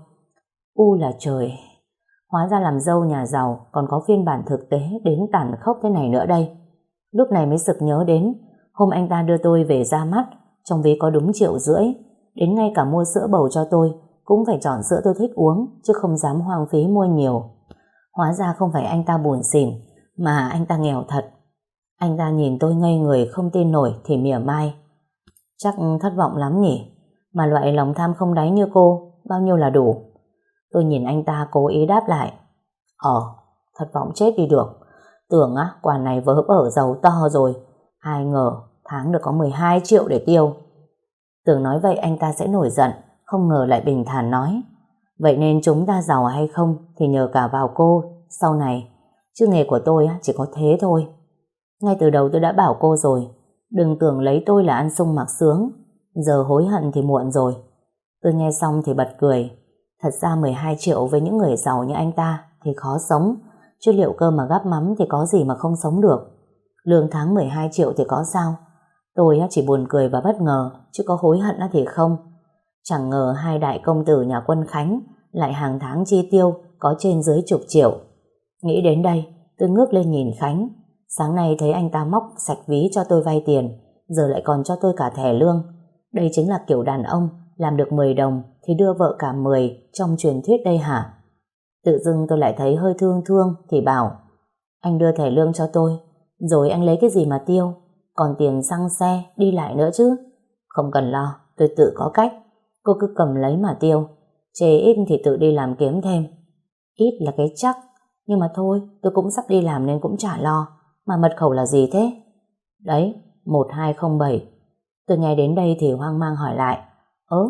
Speaker 1: U là trời, hóa ra làm dâu nhà giàu còn có phiên bản thực tế đến tàn khốc thế này nữa đây. Lúc này mới sực nhớ đến hôm anh ta đưa tôi về ra mắt, trong ví có đúng triệu rưỡi, đến ngay cả mua sữa bầu cho tôi cũng phải chọn sữa tôi thích uống, chứ không dám hoang phí mua nhiều. Hóa ra không phải anh ta buồn xỉn, mà anh ta nghèo thật. Anh ta nhìn tôi ngây người không tin nổi thì mỉa mai. Chắc thất vọng lắm nhỉ, mà loại lòng tham không đáy như cô, bao nhiêu là đủ. Tôi nhìn anh ta cố ý đáp lại. Ờ, thất vọng chết đi được. Tưởng á, quả này vớ bở giàu to rồi, ai ngờ tháng được có mười hai triệu để tiêu. Tưởng nói vậy anh ta sẽ nổi giận, không ngờ lại bình thản nói. Vậy nên chúng ta giàu hay không thì nhờ cả vào cô sau này, chứ nghề của tôi chỉ có thế thôi. Ngay từ đầu tôi đã bảo cô rồi, đừng tưởng lấy tôi là ăn sung mặc sướng, giờ hối hận thì muộn rồi. Tôi nghe xong thì bật cười. Thật ra mười hai triệu với những người giàu như anh ta thì khó sống, chứ liệu cơm mà gắp mắm thì có gì mà không sống được. Lương tháng mười hai triệu thì có sao? Tôi chỉ buồn cười và bất ngờ, chứ có hối hận thì không. Chẳng ngờ hai đại công tử nhà quân Khánh lại hàng tháng chi tiêu có trên dưới chục triệu. Nghĩ đến đây, tôi ngước lên nhìn Khánh. Sáng nay thấy anh ta móc sạch ví cho tôi vay tiền, giờ lại còn cho tôi cả thẻ lương. Đây chính là kiểu đàn ông làm được mười đồng thì đưa vợ cả mười trong truyền thuyết đây hả? Tự dưng tôi lại thấy hơi thương thương thì bảo: anh đưa thẻ lương cho tôi, rồi anh lấy cái gì mà tiêu? Còn tiền xăng xe, đi lại nữa chứ. Không cần lo, tôi tự có cách. Cô cứ cầm lấy mà tiêu. Chê ít thì tự đi làm kiếm thêm. Ít là cái chắc. Nhưng mà thôi, tôi cũng sắp đi làm nên cũng chả lo. Mà mật khẩu là gì thế? Đấy, một hai không bảy. Tôi nghe đến đây thì hoang mang hỏi lại: ớ,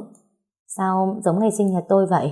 Speaker 1: sao giống ngày sinh nhật tôi vậy?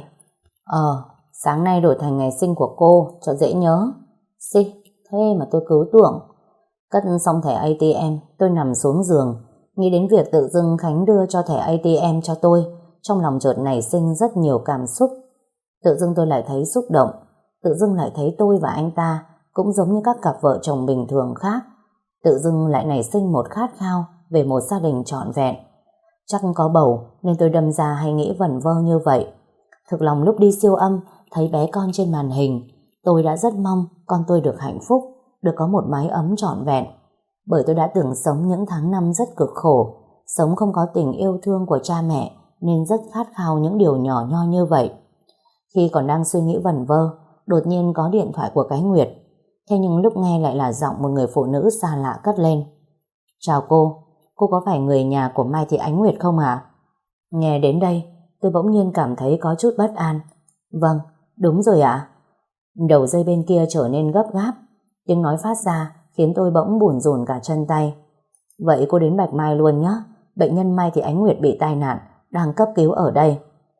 Speaker 1: Ờ, sáng nay đổi thành ngày sinh của cô cho dễ nhớ. Xì, thế mà tôi cứ tưởng. Cất xong thẻ a tê em, tôi nằm xuống giường, nghĩ đến việc tự dưng Khánh đưa cho thẻ a tê em cho tôi. Trong lòng chợt nảy sinh rất nhiều cảm xúc. Tự dưng tôi lại thấy xúc động. Tự dưng lại thấy tôi và anh ta cũng giống như các cặp vợ chồng bình thường khác. Tự dưng lại nảy sinh một khát khao về một gia đình trọn vẹn. Chắc có bầu nên tôi đâm ra hay nghĩ vẩn vơ như vậy. Thực lòng lúc đi siêu âm thấy bé con trên màn hình, tôi đã rất mong con tôi được hạnh phúc, được có một mái ấm trọn vẹn. Bởi tôi đã từng sống những tháng năm rất cực khổ, sống không có tình yêu thương của cha mẹ, nên rất khát khao những điều nhỏ nho như vậy. Khi còn đang suy nghĩ vẩn vơ, đột nhiên có điện thoại của cái Nguyệt. Thế nhưng lúc nghe lại là giọng một người phụ nữ xa lạ cất lên: chào cô, cô có phải người nhà của Mai Thị Ánh Nguyệt không hả? Nghe đến đây, tôi bỗng nhiên cảm thấy có chút bất an. Vâng, đúng rồi ạ. Đầu dây bên kia trở nên gấp gáp, tiếng nói phát ra khiến tôi bỗng bủn rủn cả chân tay. Vậy cô đến Bạch Mai luôn nhé. Bệnh nhân Mai Thị Ánh Nguyệt bị tai nạn, đang cấp cứu ở đây.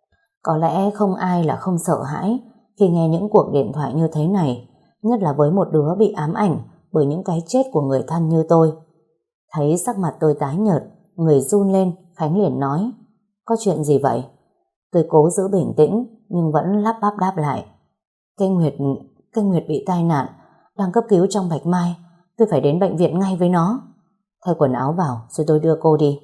Speaker 1: Có lẽ không ai là không sợ hãi khi nghe những cuộc điện thoại như thế này, nhất là với một đứa bị ám ảnh bởi những cái chết của người thân như tôi. Thấy sắc mặt tôi tái nhợt, người run lên, Khánh liền nói: có chuyện gì vậy? Tôi cố giữ bình tĩnh nhưng vẫn lắp bắp đáp lại: Cái Nguyệt, cái Nguyệt bị tai nạn, đang cấp cứu trong Bạch Mai, tôi phải đến bệnh viện ngay với nó. Thay quần áo vào rồi tôi đưa cô đi.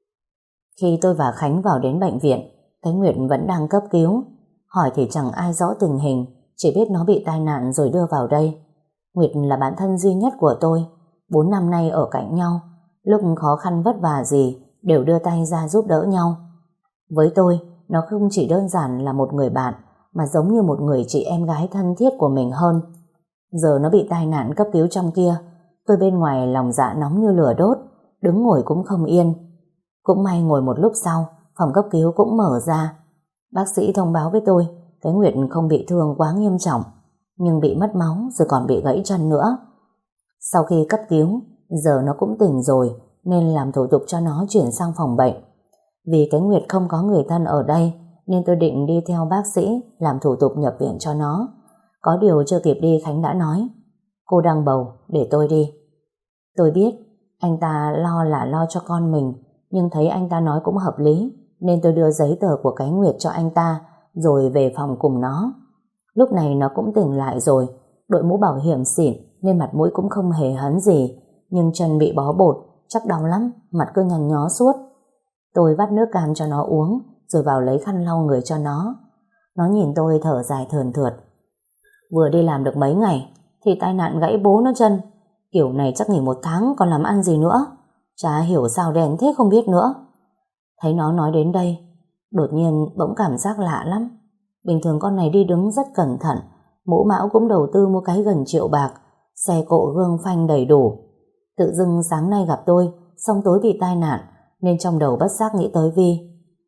Speaker 1: Khi tôi và Khánh vào đến bệnh viện, cái Nguyệt vẫn đang cấp cứu. Hỏi thì chẳng ai rõ tình hình, chỉ biết nó bị tai nạn rồi đưa vào đây. Nguyệt là bạn thân duy nhất của tôi, bốn năm nay ở cạnh nhau, lúc khó khăn vất vả gì đều đưa tay ra giúp đỡ nhau. Với tôi, nó không chỉ đơn giản là một người bạn, mà giống như một người chị em gái thân thiết của mình hơn. Giờ nó bị tai nạn cấp cứu trong kia, tôi bên ngoài lòng dạ nóng như lửa đốt, đứng ngồi cũng không yên. Cũng may ngồi một lúc sau, phòng cấp cứu cũng mở ra. Bác sĩ thông báo với tôi, cái Nguyệt không bị thương quá nghiêm trọng, nhưng bị mất máu rồi còn bị gãy chân nữa. Sau khi cấp cứu, giờ nó cũng tỉnh rồi, nên làm thủ tục cho nó chuyển sang phòng bệnh. Vì cái Nguyệt không có người thân ở đây, nên tôi định đi theo bác sĩ làm thủ tục nhập viện cho nó. Có điều chưa kịp đi, Khánh đã nói: cô đang bầu, để tôi đi. Tôi biết anh ta lo là lo cho con mình, nhưng thấy anh ta nói cũng hợp lý, nên tôi đưa giấy tờ của cái Nguyệt cho anh ta, rồi về phòng cùng nó. Lúc này nó cũng tỉnh lại rồi, đội mũ bảo hiểm xịn nên mặt mũi cũng không hề hấn gì, nhưng chân bị bó bột, chắc đau lắm, mặt cứ nhăn nhó suốt. Tôi vắt nước cam cho nó uống, rồi vào lấy khăn lau người cho nó. Nó nhìn tôi thở dài thườn thượt: vừa đi làm được mấy ngày thì tai nạn gãy bố nó chân, kiểu này chắc nghỉ một tháng còn làm ăn gì nữa. Chả hiểu sao đen thế không biết nữa. Thấy nó nói đến đây, đột nhiên bỗng cảm giác lạ lắm. Bình thường con này đi đứng rất cẩn thận, mũ mão cũng đầu tư mua cái gần triệu bạc, xe cộ gương phanh đầy đủ. Tự dưng sáng nay gặp tôi, xong tối bị tai nạn, nên trong đầu bất giác nghĩ tới Vi.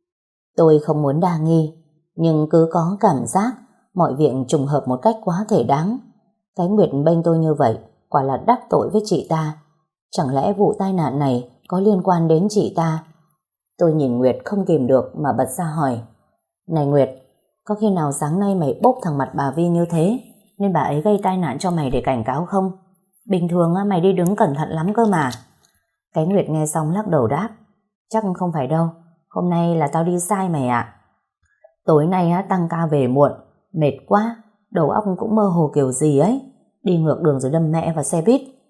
Speaker 1: Tôi không muốn đa nghi, nhưng cứ có cảm giác mọi việc trùng hợp một cách quá thể đáng. Cái Nguyệt bênh tôi như vậy, quả là đắc tội với chị ta. Chẳng lẽ vụ tai nạn này có liên quan đến chị ta? Tôi nhìn Nguyệt không kìm được mà bật ra hỏi: này Nguyệt, có khi nào sáng nay mày bốc thằng mặt bà Vi như thế nên bà ấy gây tai nạn cho mày để cảnh cáo không? Bình thường mày đi đứng cẩn thận lắm cơ mà. Cái Nguyệt nghe xong lắc đầu đáp: chắc không phải đâu, hôm nay là tao đi sai mày ạ. Tối nay tăng ca về muộn, mệt quá, đầu óc cũng mơ hồ kiểu gì ấy, đi ngược đường rồi đâm mẹ vào xe buýt.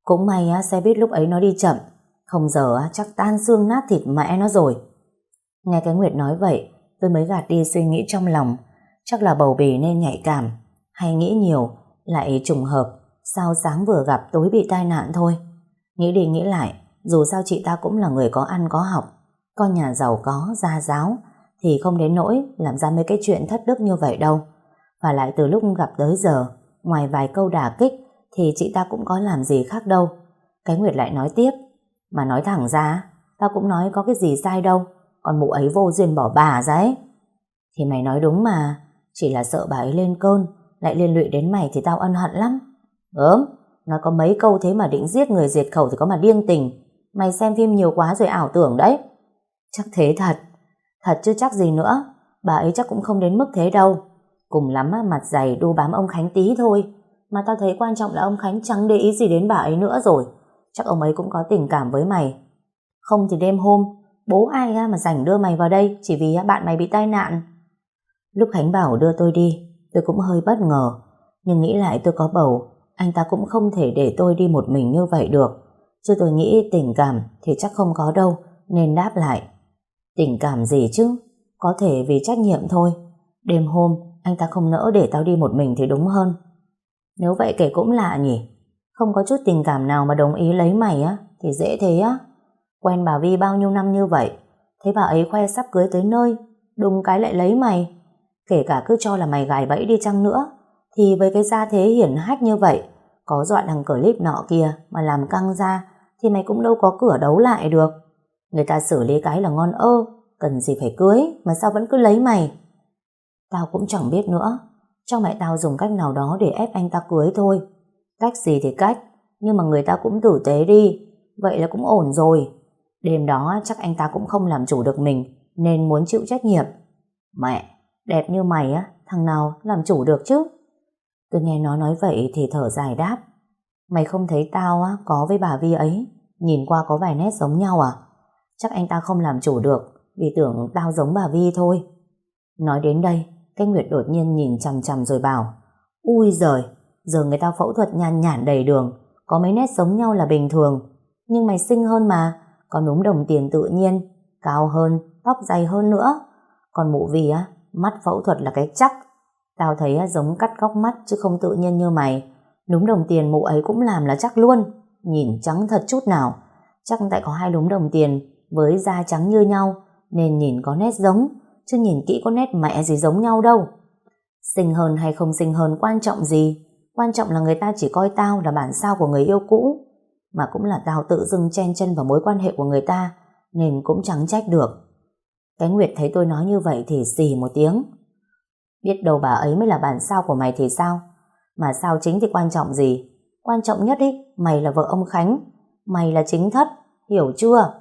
Speaker 1: Cũng may á, xe buýt lúc ấy nó đi chậm, không giờ á, chắc tan xương nát thịt mẹ nó rồi. Nghe cái Nguyệt nói vậy, tôi mới gạt đi suy nghĩ trong lòng. Chắc là bầu bì nên nhạy cảm, hay nghĩ nhiều, lại trùng hợp, sao sáng vừa gặp tối bị tai nạn thôi. Nghĩ đi nghĩ lại, dù sao chị ta cũng là người có ăn có học, con nhà giàu có, gia giáo, thì không đến nỗi làm ra mấy cái chuyện thất đức như vậy đâu. Và lại từ lúc gặp tới giờ, ngoài vài câu đả kích, thì chị ta cũng có làm gì khác đâu. Cái Nguyệt lại nói tiếp, mà nói thẳng ra, tao cũng nói có cái gì sai đâu, còn mụ ấy vô duyên bỏ bà ra ấy. Thì mày nói đúng mà, chỉ là sợ bà ấy lên cơn, lại liên lụy đến mày thì tao ân hận lắm. Gớm, nói có mấy câu thế mà định giết người diệt khẩu thì có mà điên tình. Mày xem phim nhiều quá rồi ảo tưởng đấy. Chắc thế thật, thật chứ chắc gì nữa, bà ấy chắc cũng không đến mức thế đâu. Cùng lắm mặt dày đu bám ông Khánh tí thôi. Mà tao thấy quan trọng là ông Khánh chẳng để ý gì đến bà ấy nữa rồi. Chắc ông ấy cũng có tình cảm với mày. Không thì đêm hôm, bố ai mà rảnh đưa mày vào đây chỉ vì bạn mày bị tai nạn. Lúc Khánh bảo đưa tôi đi, tôi cũng hơi bất ngờ. Nhưng nghĩ lại tôi có bầu, anh ta cũng không thể để tôi đi một mình như vậy được. Chứ tôi nghĩ tình cảm thì chắc không có đâu, nên đáp lại. Tình cảm gì chứ, có thể vì trách nhiệm thôi. Đêm hôm anh ta không nỡ để tao đi một mình thì đúng hơn. Nếu vậy kể cũng lạ nhỉ. Không có chút tình cảm nào mà đồng ý lấy mày á thì dễ thế á. Quen bà Vi bao nhiêu năm như vậy, thấy bà ấy khoe sắp cưới tới nơi, đùng cái lại lấy mày. Kể cả cứ cho là mày gài bẫy đi chăng nữa, thì với cái gia thế hiển hách như vậy, có dọa đăng clip nọ kia mà làm căng ra, thì mày cũng đâu có cửa đấu lại được. Người ta xử lý cái là ngon ơ, cần gì phải cưới mà sao vẫn cứ lấy mày. Tao cũng chẳng biết nữa, cho mẹ tao dùng cách nào đó để ép anh ta cưới thôi. Cách gì thì cách, nhưng mà người ta cũng tử tế đi, vậy là cũng ổn rồi. Đêm đó chắc anh ta cũng không làm chủ được mình, nên muốn chịu trách nhiệm. Mẹ, đẹp như mày á, thằng nào làm chủ được chứ? Tôi nghe nó nói vậy thì thở dài đáp. Mày không thấy tao á có với bà Vi ấy, nhìn qua có vài nét giống nhau à? Chắc anh ta không làm chủ được, vì tưởng tao giống bà Vi thôi. Nói đến đây, cái Nguyệt đột nhiên nhìn chằm chằm rồi bảo, ui giời, giờ người ta phẫu thuật nhan nhản đầy đường, có mấy nét giống nhau là bình thường. Nhưng mày xinh hơn mà, có núm đồng tiền tự nhiên, cao hơn, tóc dày hơn nữa. Còn mụ Vi á, mắt phẫu thuật là cái chắc. Tao thấy á, giống cắt góc mắt chứ không tự nhiên như mày. Núm đồng tiền mụ ấy cũng làm là chắc luôn, nhìn trắng thật chút nào. Chắc tại có hai núm đồng tiền với da trắng như nhau nên nhìn có nét giống, chứ nhìn kỹ có nét mẹ gì giống nhau đâu. Xinh hơn hay không xinh hơn quan trọng gì, quan trọng là người ta chỉ coi tao là bản sao của người yêu cũ. Mà cũng là tao tự dưng chen chân vào mối quan hệ của người ta, nên cũng chẳng trách được. Cái Nguyệt thấy tôi nói như vậy thì xì một tiếng. Biết đâu bà ấy mới là bản sao của mày thì sao? Mà sao chính thì quan trọng gì? Quan trọng nhất ý, mày là vợ ông Khánh, mày là chính thất, hiểu chưa?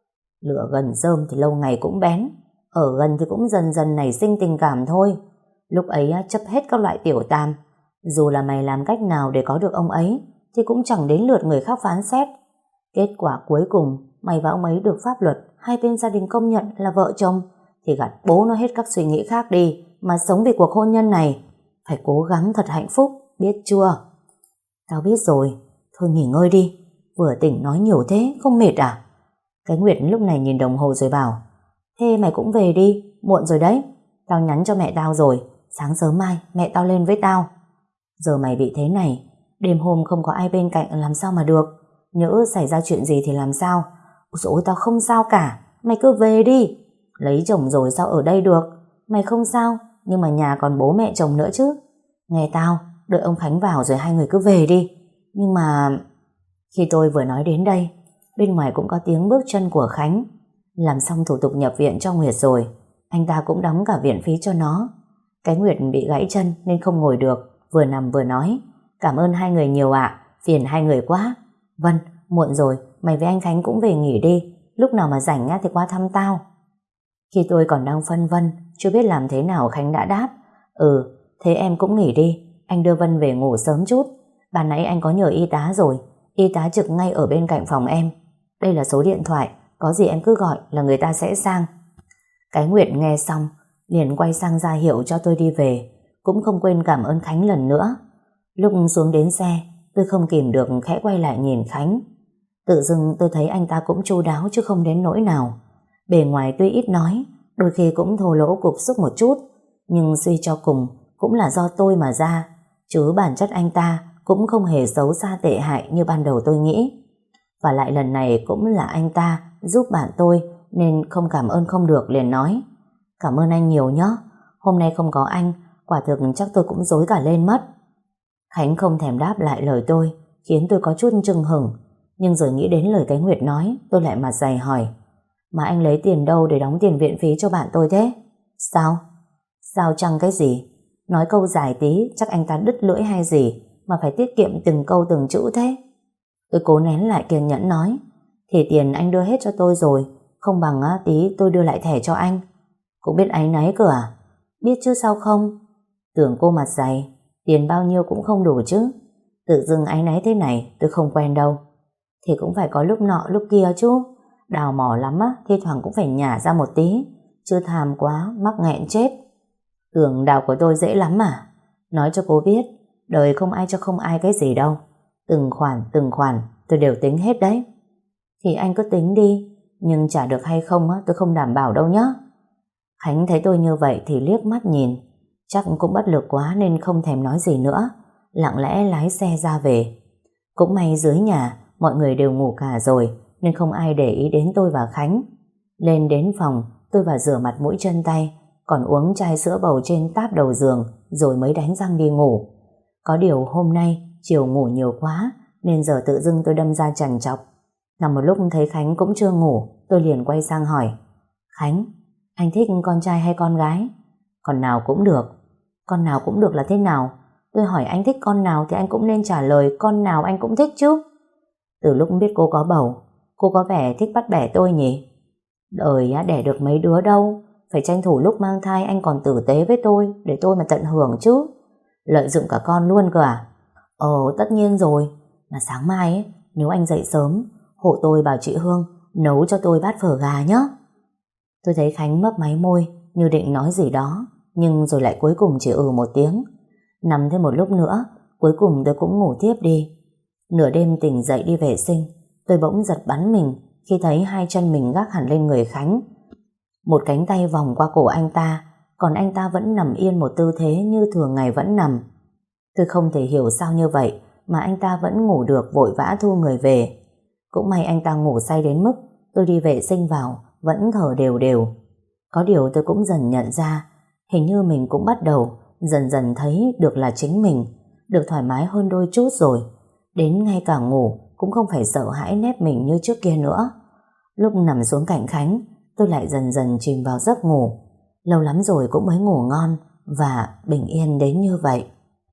Speaker 1: Lửa gần rơm thì lâu ngày cũng bén, ở gần thì cũng dần dần nảy sinh tình cảm thôi. Lúc ấy chấp hết các loại tiểu tam, dù là mày làm cách nào để có được ông ấy thì cũng chẳng đến lượt người khác phán xét. Kết quả cuối cùng mày và ông ấy được pháp luật hai bên gia đình công nhận là vợ chồng, thì gạt bố nó hết các suy nghĩ khác đi mà sống vì cuộc hôn nhân này. Phải cố gắng thật hạnh phúc, biết chưa? Tao biết rồi, thôi nghỉ ngơi đi, vừa tỉnh nói nhiều thế không mệt à? Cái Nguyệt lúc này nhìn đồng hồ rồi bảo, thế mày cũng về đi, muộn rồi đấy. Tao nhắn cho mẹ tao rồi, sáng sớm mai mẹ tao lên với tao. Giờ mày bị thế này, đêm hôm không có ai bên cạnh làm sao mà được. Nhỡ xảy ra chuyện gì thì làm sao? Ôi dồi ôi, tao không sao cả, mày cứ về đi. Lấy chồng rồi sao ở đây được? Mày không sao, nhưng mà nhà còn bố mẹ chồng nữa chứ. Nghe tao, đợi ông Khánh vào rồi hai người cứ về đi. Nhưng mà... Khi tôi vừa nói đến đây, bên ngoài cũng có tiếng bước chân của Khánh. Làm xong thủ tục nhập viện cho Nguyệt rồi, anh ta cũng đóng cả viện phí cho nó. Cái Nguyệt bị gãy chân nên không ngồi được, vừa nằm vừa nói, cảm ơn hai người nhiều ạ, phiền hai người quá. Vân, muộn rồi, mày với anh Khánh cũng về nghỉ đi, lúc nào mà rảnh thì qua thăm tao. Khi tôi còn đang phân vân, chưa biết làm thế nào, Khánh đã đáp, ừ, thế em cũng nghỉ đi, anh đưa Vân về ngủ sớm chút. Ban nãy anh có nhờ y tá rồi, y tá trực ngay ở bên cạnh phòng em. Đây là số điện thoại, có gì em cứ gọi là người ta sẽ sang. Cái Nguyệt nghe xong liền quay sang ra hiệu cho tôi đi về, cũng không quên cảm ơn Khánh lần nữa. Lúc xuống đến xe, Tôi không kìm được khẽ quay lại nhìn Khánh. Tự dưng tôi thấy anh ta cũng chu đáo chứ không đến nỗi nào. Bề ngoài tuy ít nói, đôi khi cũng thô lỗ cục xúc một chút, nhưng suy cho cùng cũng là do tôi mà ra, chứ bản chất anh ta cũng không hề xấu xa tệ hại như ban đầu tôi nghĩ. Và lại lần này cũng là anh ta giúp bạn tôi, nên không cảm ơn không được, liền nói: cảm ơn anh nhiều nhé, hôm nay không có anh, quả thực chắc tôi cũng rối cả lên mất. Khánh không thèm đáp lại lời tôi, khiến tôi có chút chưng hửng. Nhưng rồi nghĩ đến lời cái Nguyệt nói, tôi lại mặt dày hỏi: mà anh lấy tiền đâu để đóng tiền viện phí cho bạn tôi thế? Sao? Sao chăng cái gì? Nói câu dài tí chắc anh ta đứt lưỡi hay gì mà phải tiết kiệm từng câu từng chữ thế? Tôi cố nén lại kiên nhẫn nói: thì tiền anh đưa hết cho tôi rồi, không bằng á, tí tôi đưa lại thẻ cho anh. Cũng biết áy náy cơ à? Biết chứ sao không? Tưởng cô mặt dày, tiền bao nhiêu cũng không đủ chứ. Tự dưng áy náy thế này tôi không quen đâu. Thì cũng phải có lúc nọ lúc kia chứ. Đào mỏ lắm á, thi thoảng cũng phải nhả ra một tí, chứ tham quá mắc nghẹn chết. Tưởng đào của tôi dễ lắm mà. Nói cho cô biết, đời không ai cho không ai cái gì đâu. Từng khoản từng khoản tôi đều tính hết đấy. Thì anh cứ tính đi, nhưng trả được hay không á, tôi không đảm bảo đâu nhá. Khánh thấy tôi như vậy thì liếc mắt nhìn, chắc cũng bất lực quá nên không thèm nói gì nữa, lặng lẽ lái xe ra về. Cũng may dưới nhà mọi người đều ngủ cả rồi, nên không ai để ý đến tôi và Khánh. Lên đến phòng, tôi vào rửa mặt mũi chân tay, còn uống chai sữa bầu trên táp đầu giường, rồi mới đánh răng đi ngủ. Có điều hôm nay chiều ngủ nhiều quá, nên giờ tự dưng tôi đâm ra trằn trọc. Nằm một lúc thấy Khánh cũng chưa ngủ, tôi liền quay sang hỏi: Khánh, anh thích con trai hay con gái? Con nào cũng được. Con nào cũng được là thế nào? Tôi hỏi anh thích con nào thì anh cũng nên trả lời con nào anh cũng thích chứ. Từ lúc biết cô có bầu, cô có vẻ thích bắt bẻ tôi nhỉ? Đời á, đẻ được mấy đứa đâu, phải tranh thủ lúc mang thai anh còn tử tế với tôi, để tôi mà tận hưởng chứ. Lợi dụng cả con luôn cơ à? Ờ, tất nhiên rồi. Mà sáng mai ấy, nếu anh dậy sớm, hộ tôi bảo chị Hương nấu cho tôi bát phở gà nhé. Tôi thấy Khánh mấp máy môi như định nói gì đó, nhưng rồi lại cuối cùng chỉ ừ một tiếng. Nằm thêm một lúc nữa, cuối cùng tôi cũng ngủ tiếp đi. Nửa đêm tỉnh dậy đi vệ sinh, tôi bỗng giật bắn mình khi thấy hai chân mình gác hẳn lên người Khánh. Một cánh tay vòng qua cổ anh ta, còn anh ta vẫn nằm yên một tư thế như thường ngày vẫn nằm. Tôi không thể hiểu sao như vậy mà anh ta vẫn ngủ được, vội vã thu người về. Cũng may anh ta ngủ say đến mức tôi đi vệ sinh vào vẫn thở đều đều. Có điều tôi cũng dần nhận ra, hình như mình cũng bắt đầu dần dần thấy được là chính mình, được thoải mái hơn đôi chút rồi. Đến ngay cả ngủ cũng không phải sợ hãi nép mình như trước kia nữa. Lúc nằm xuống cạnh Khánh, tôi lại dần dần chìm vào giấc ngủ. Lâu lắm rồi cũng mới ngủ ngon và bình yên đến như vậy.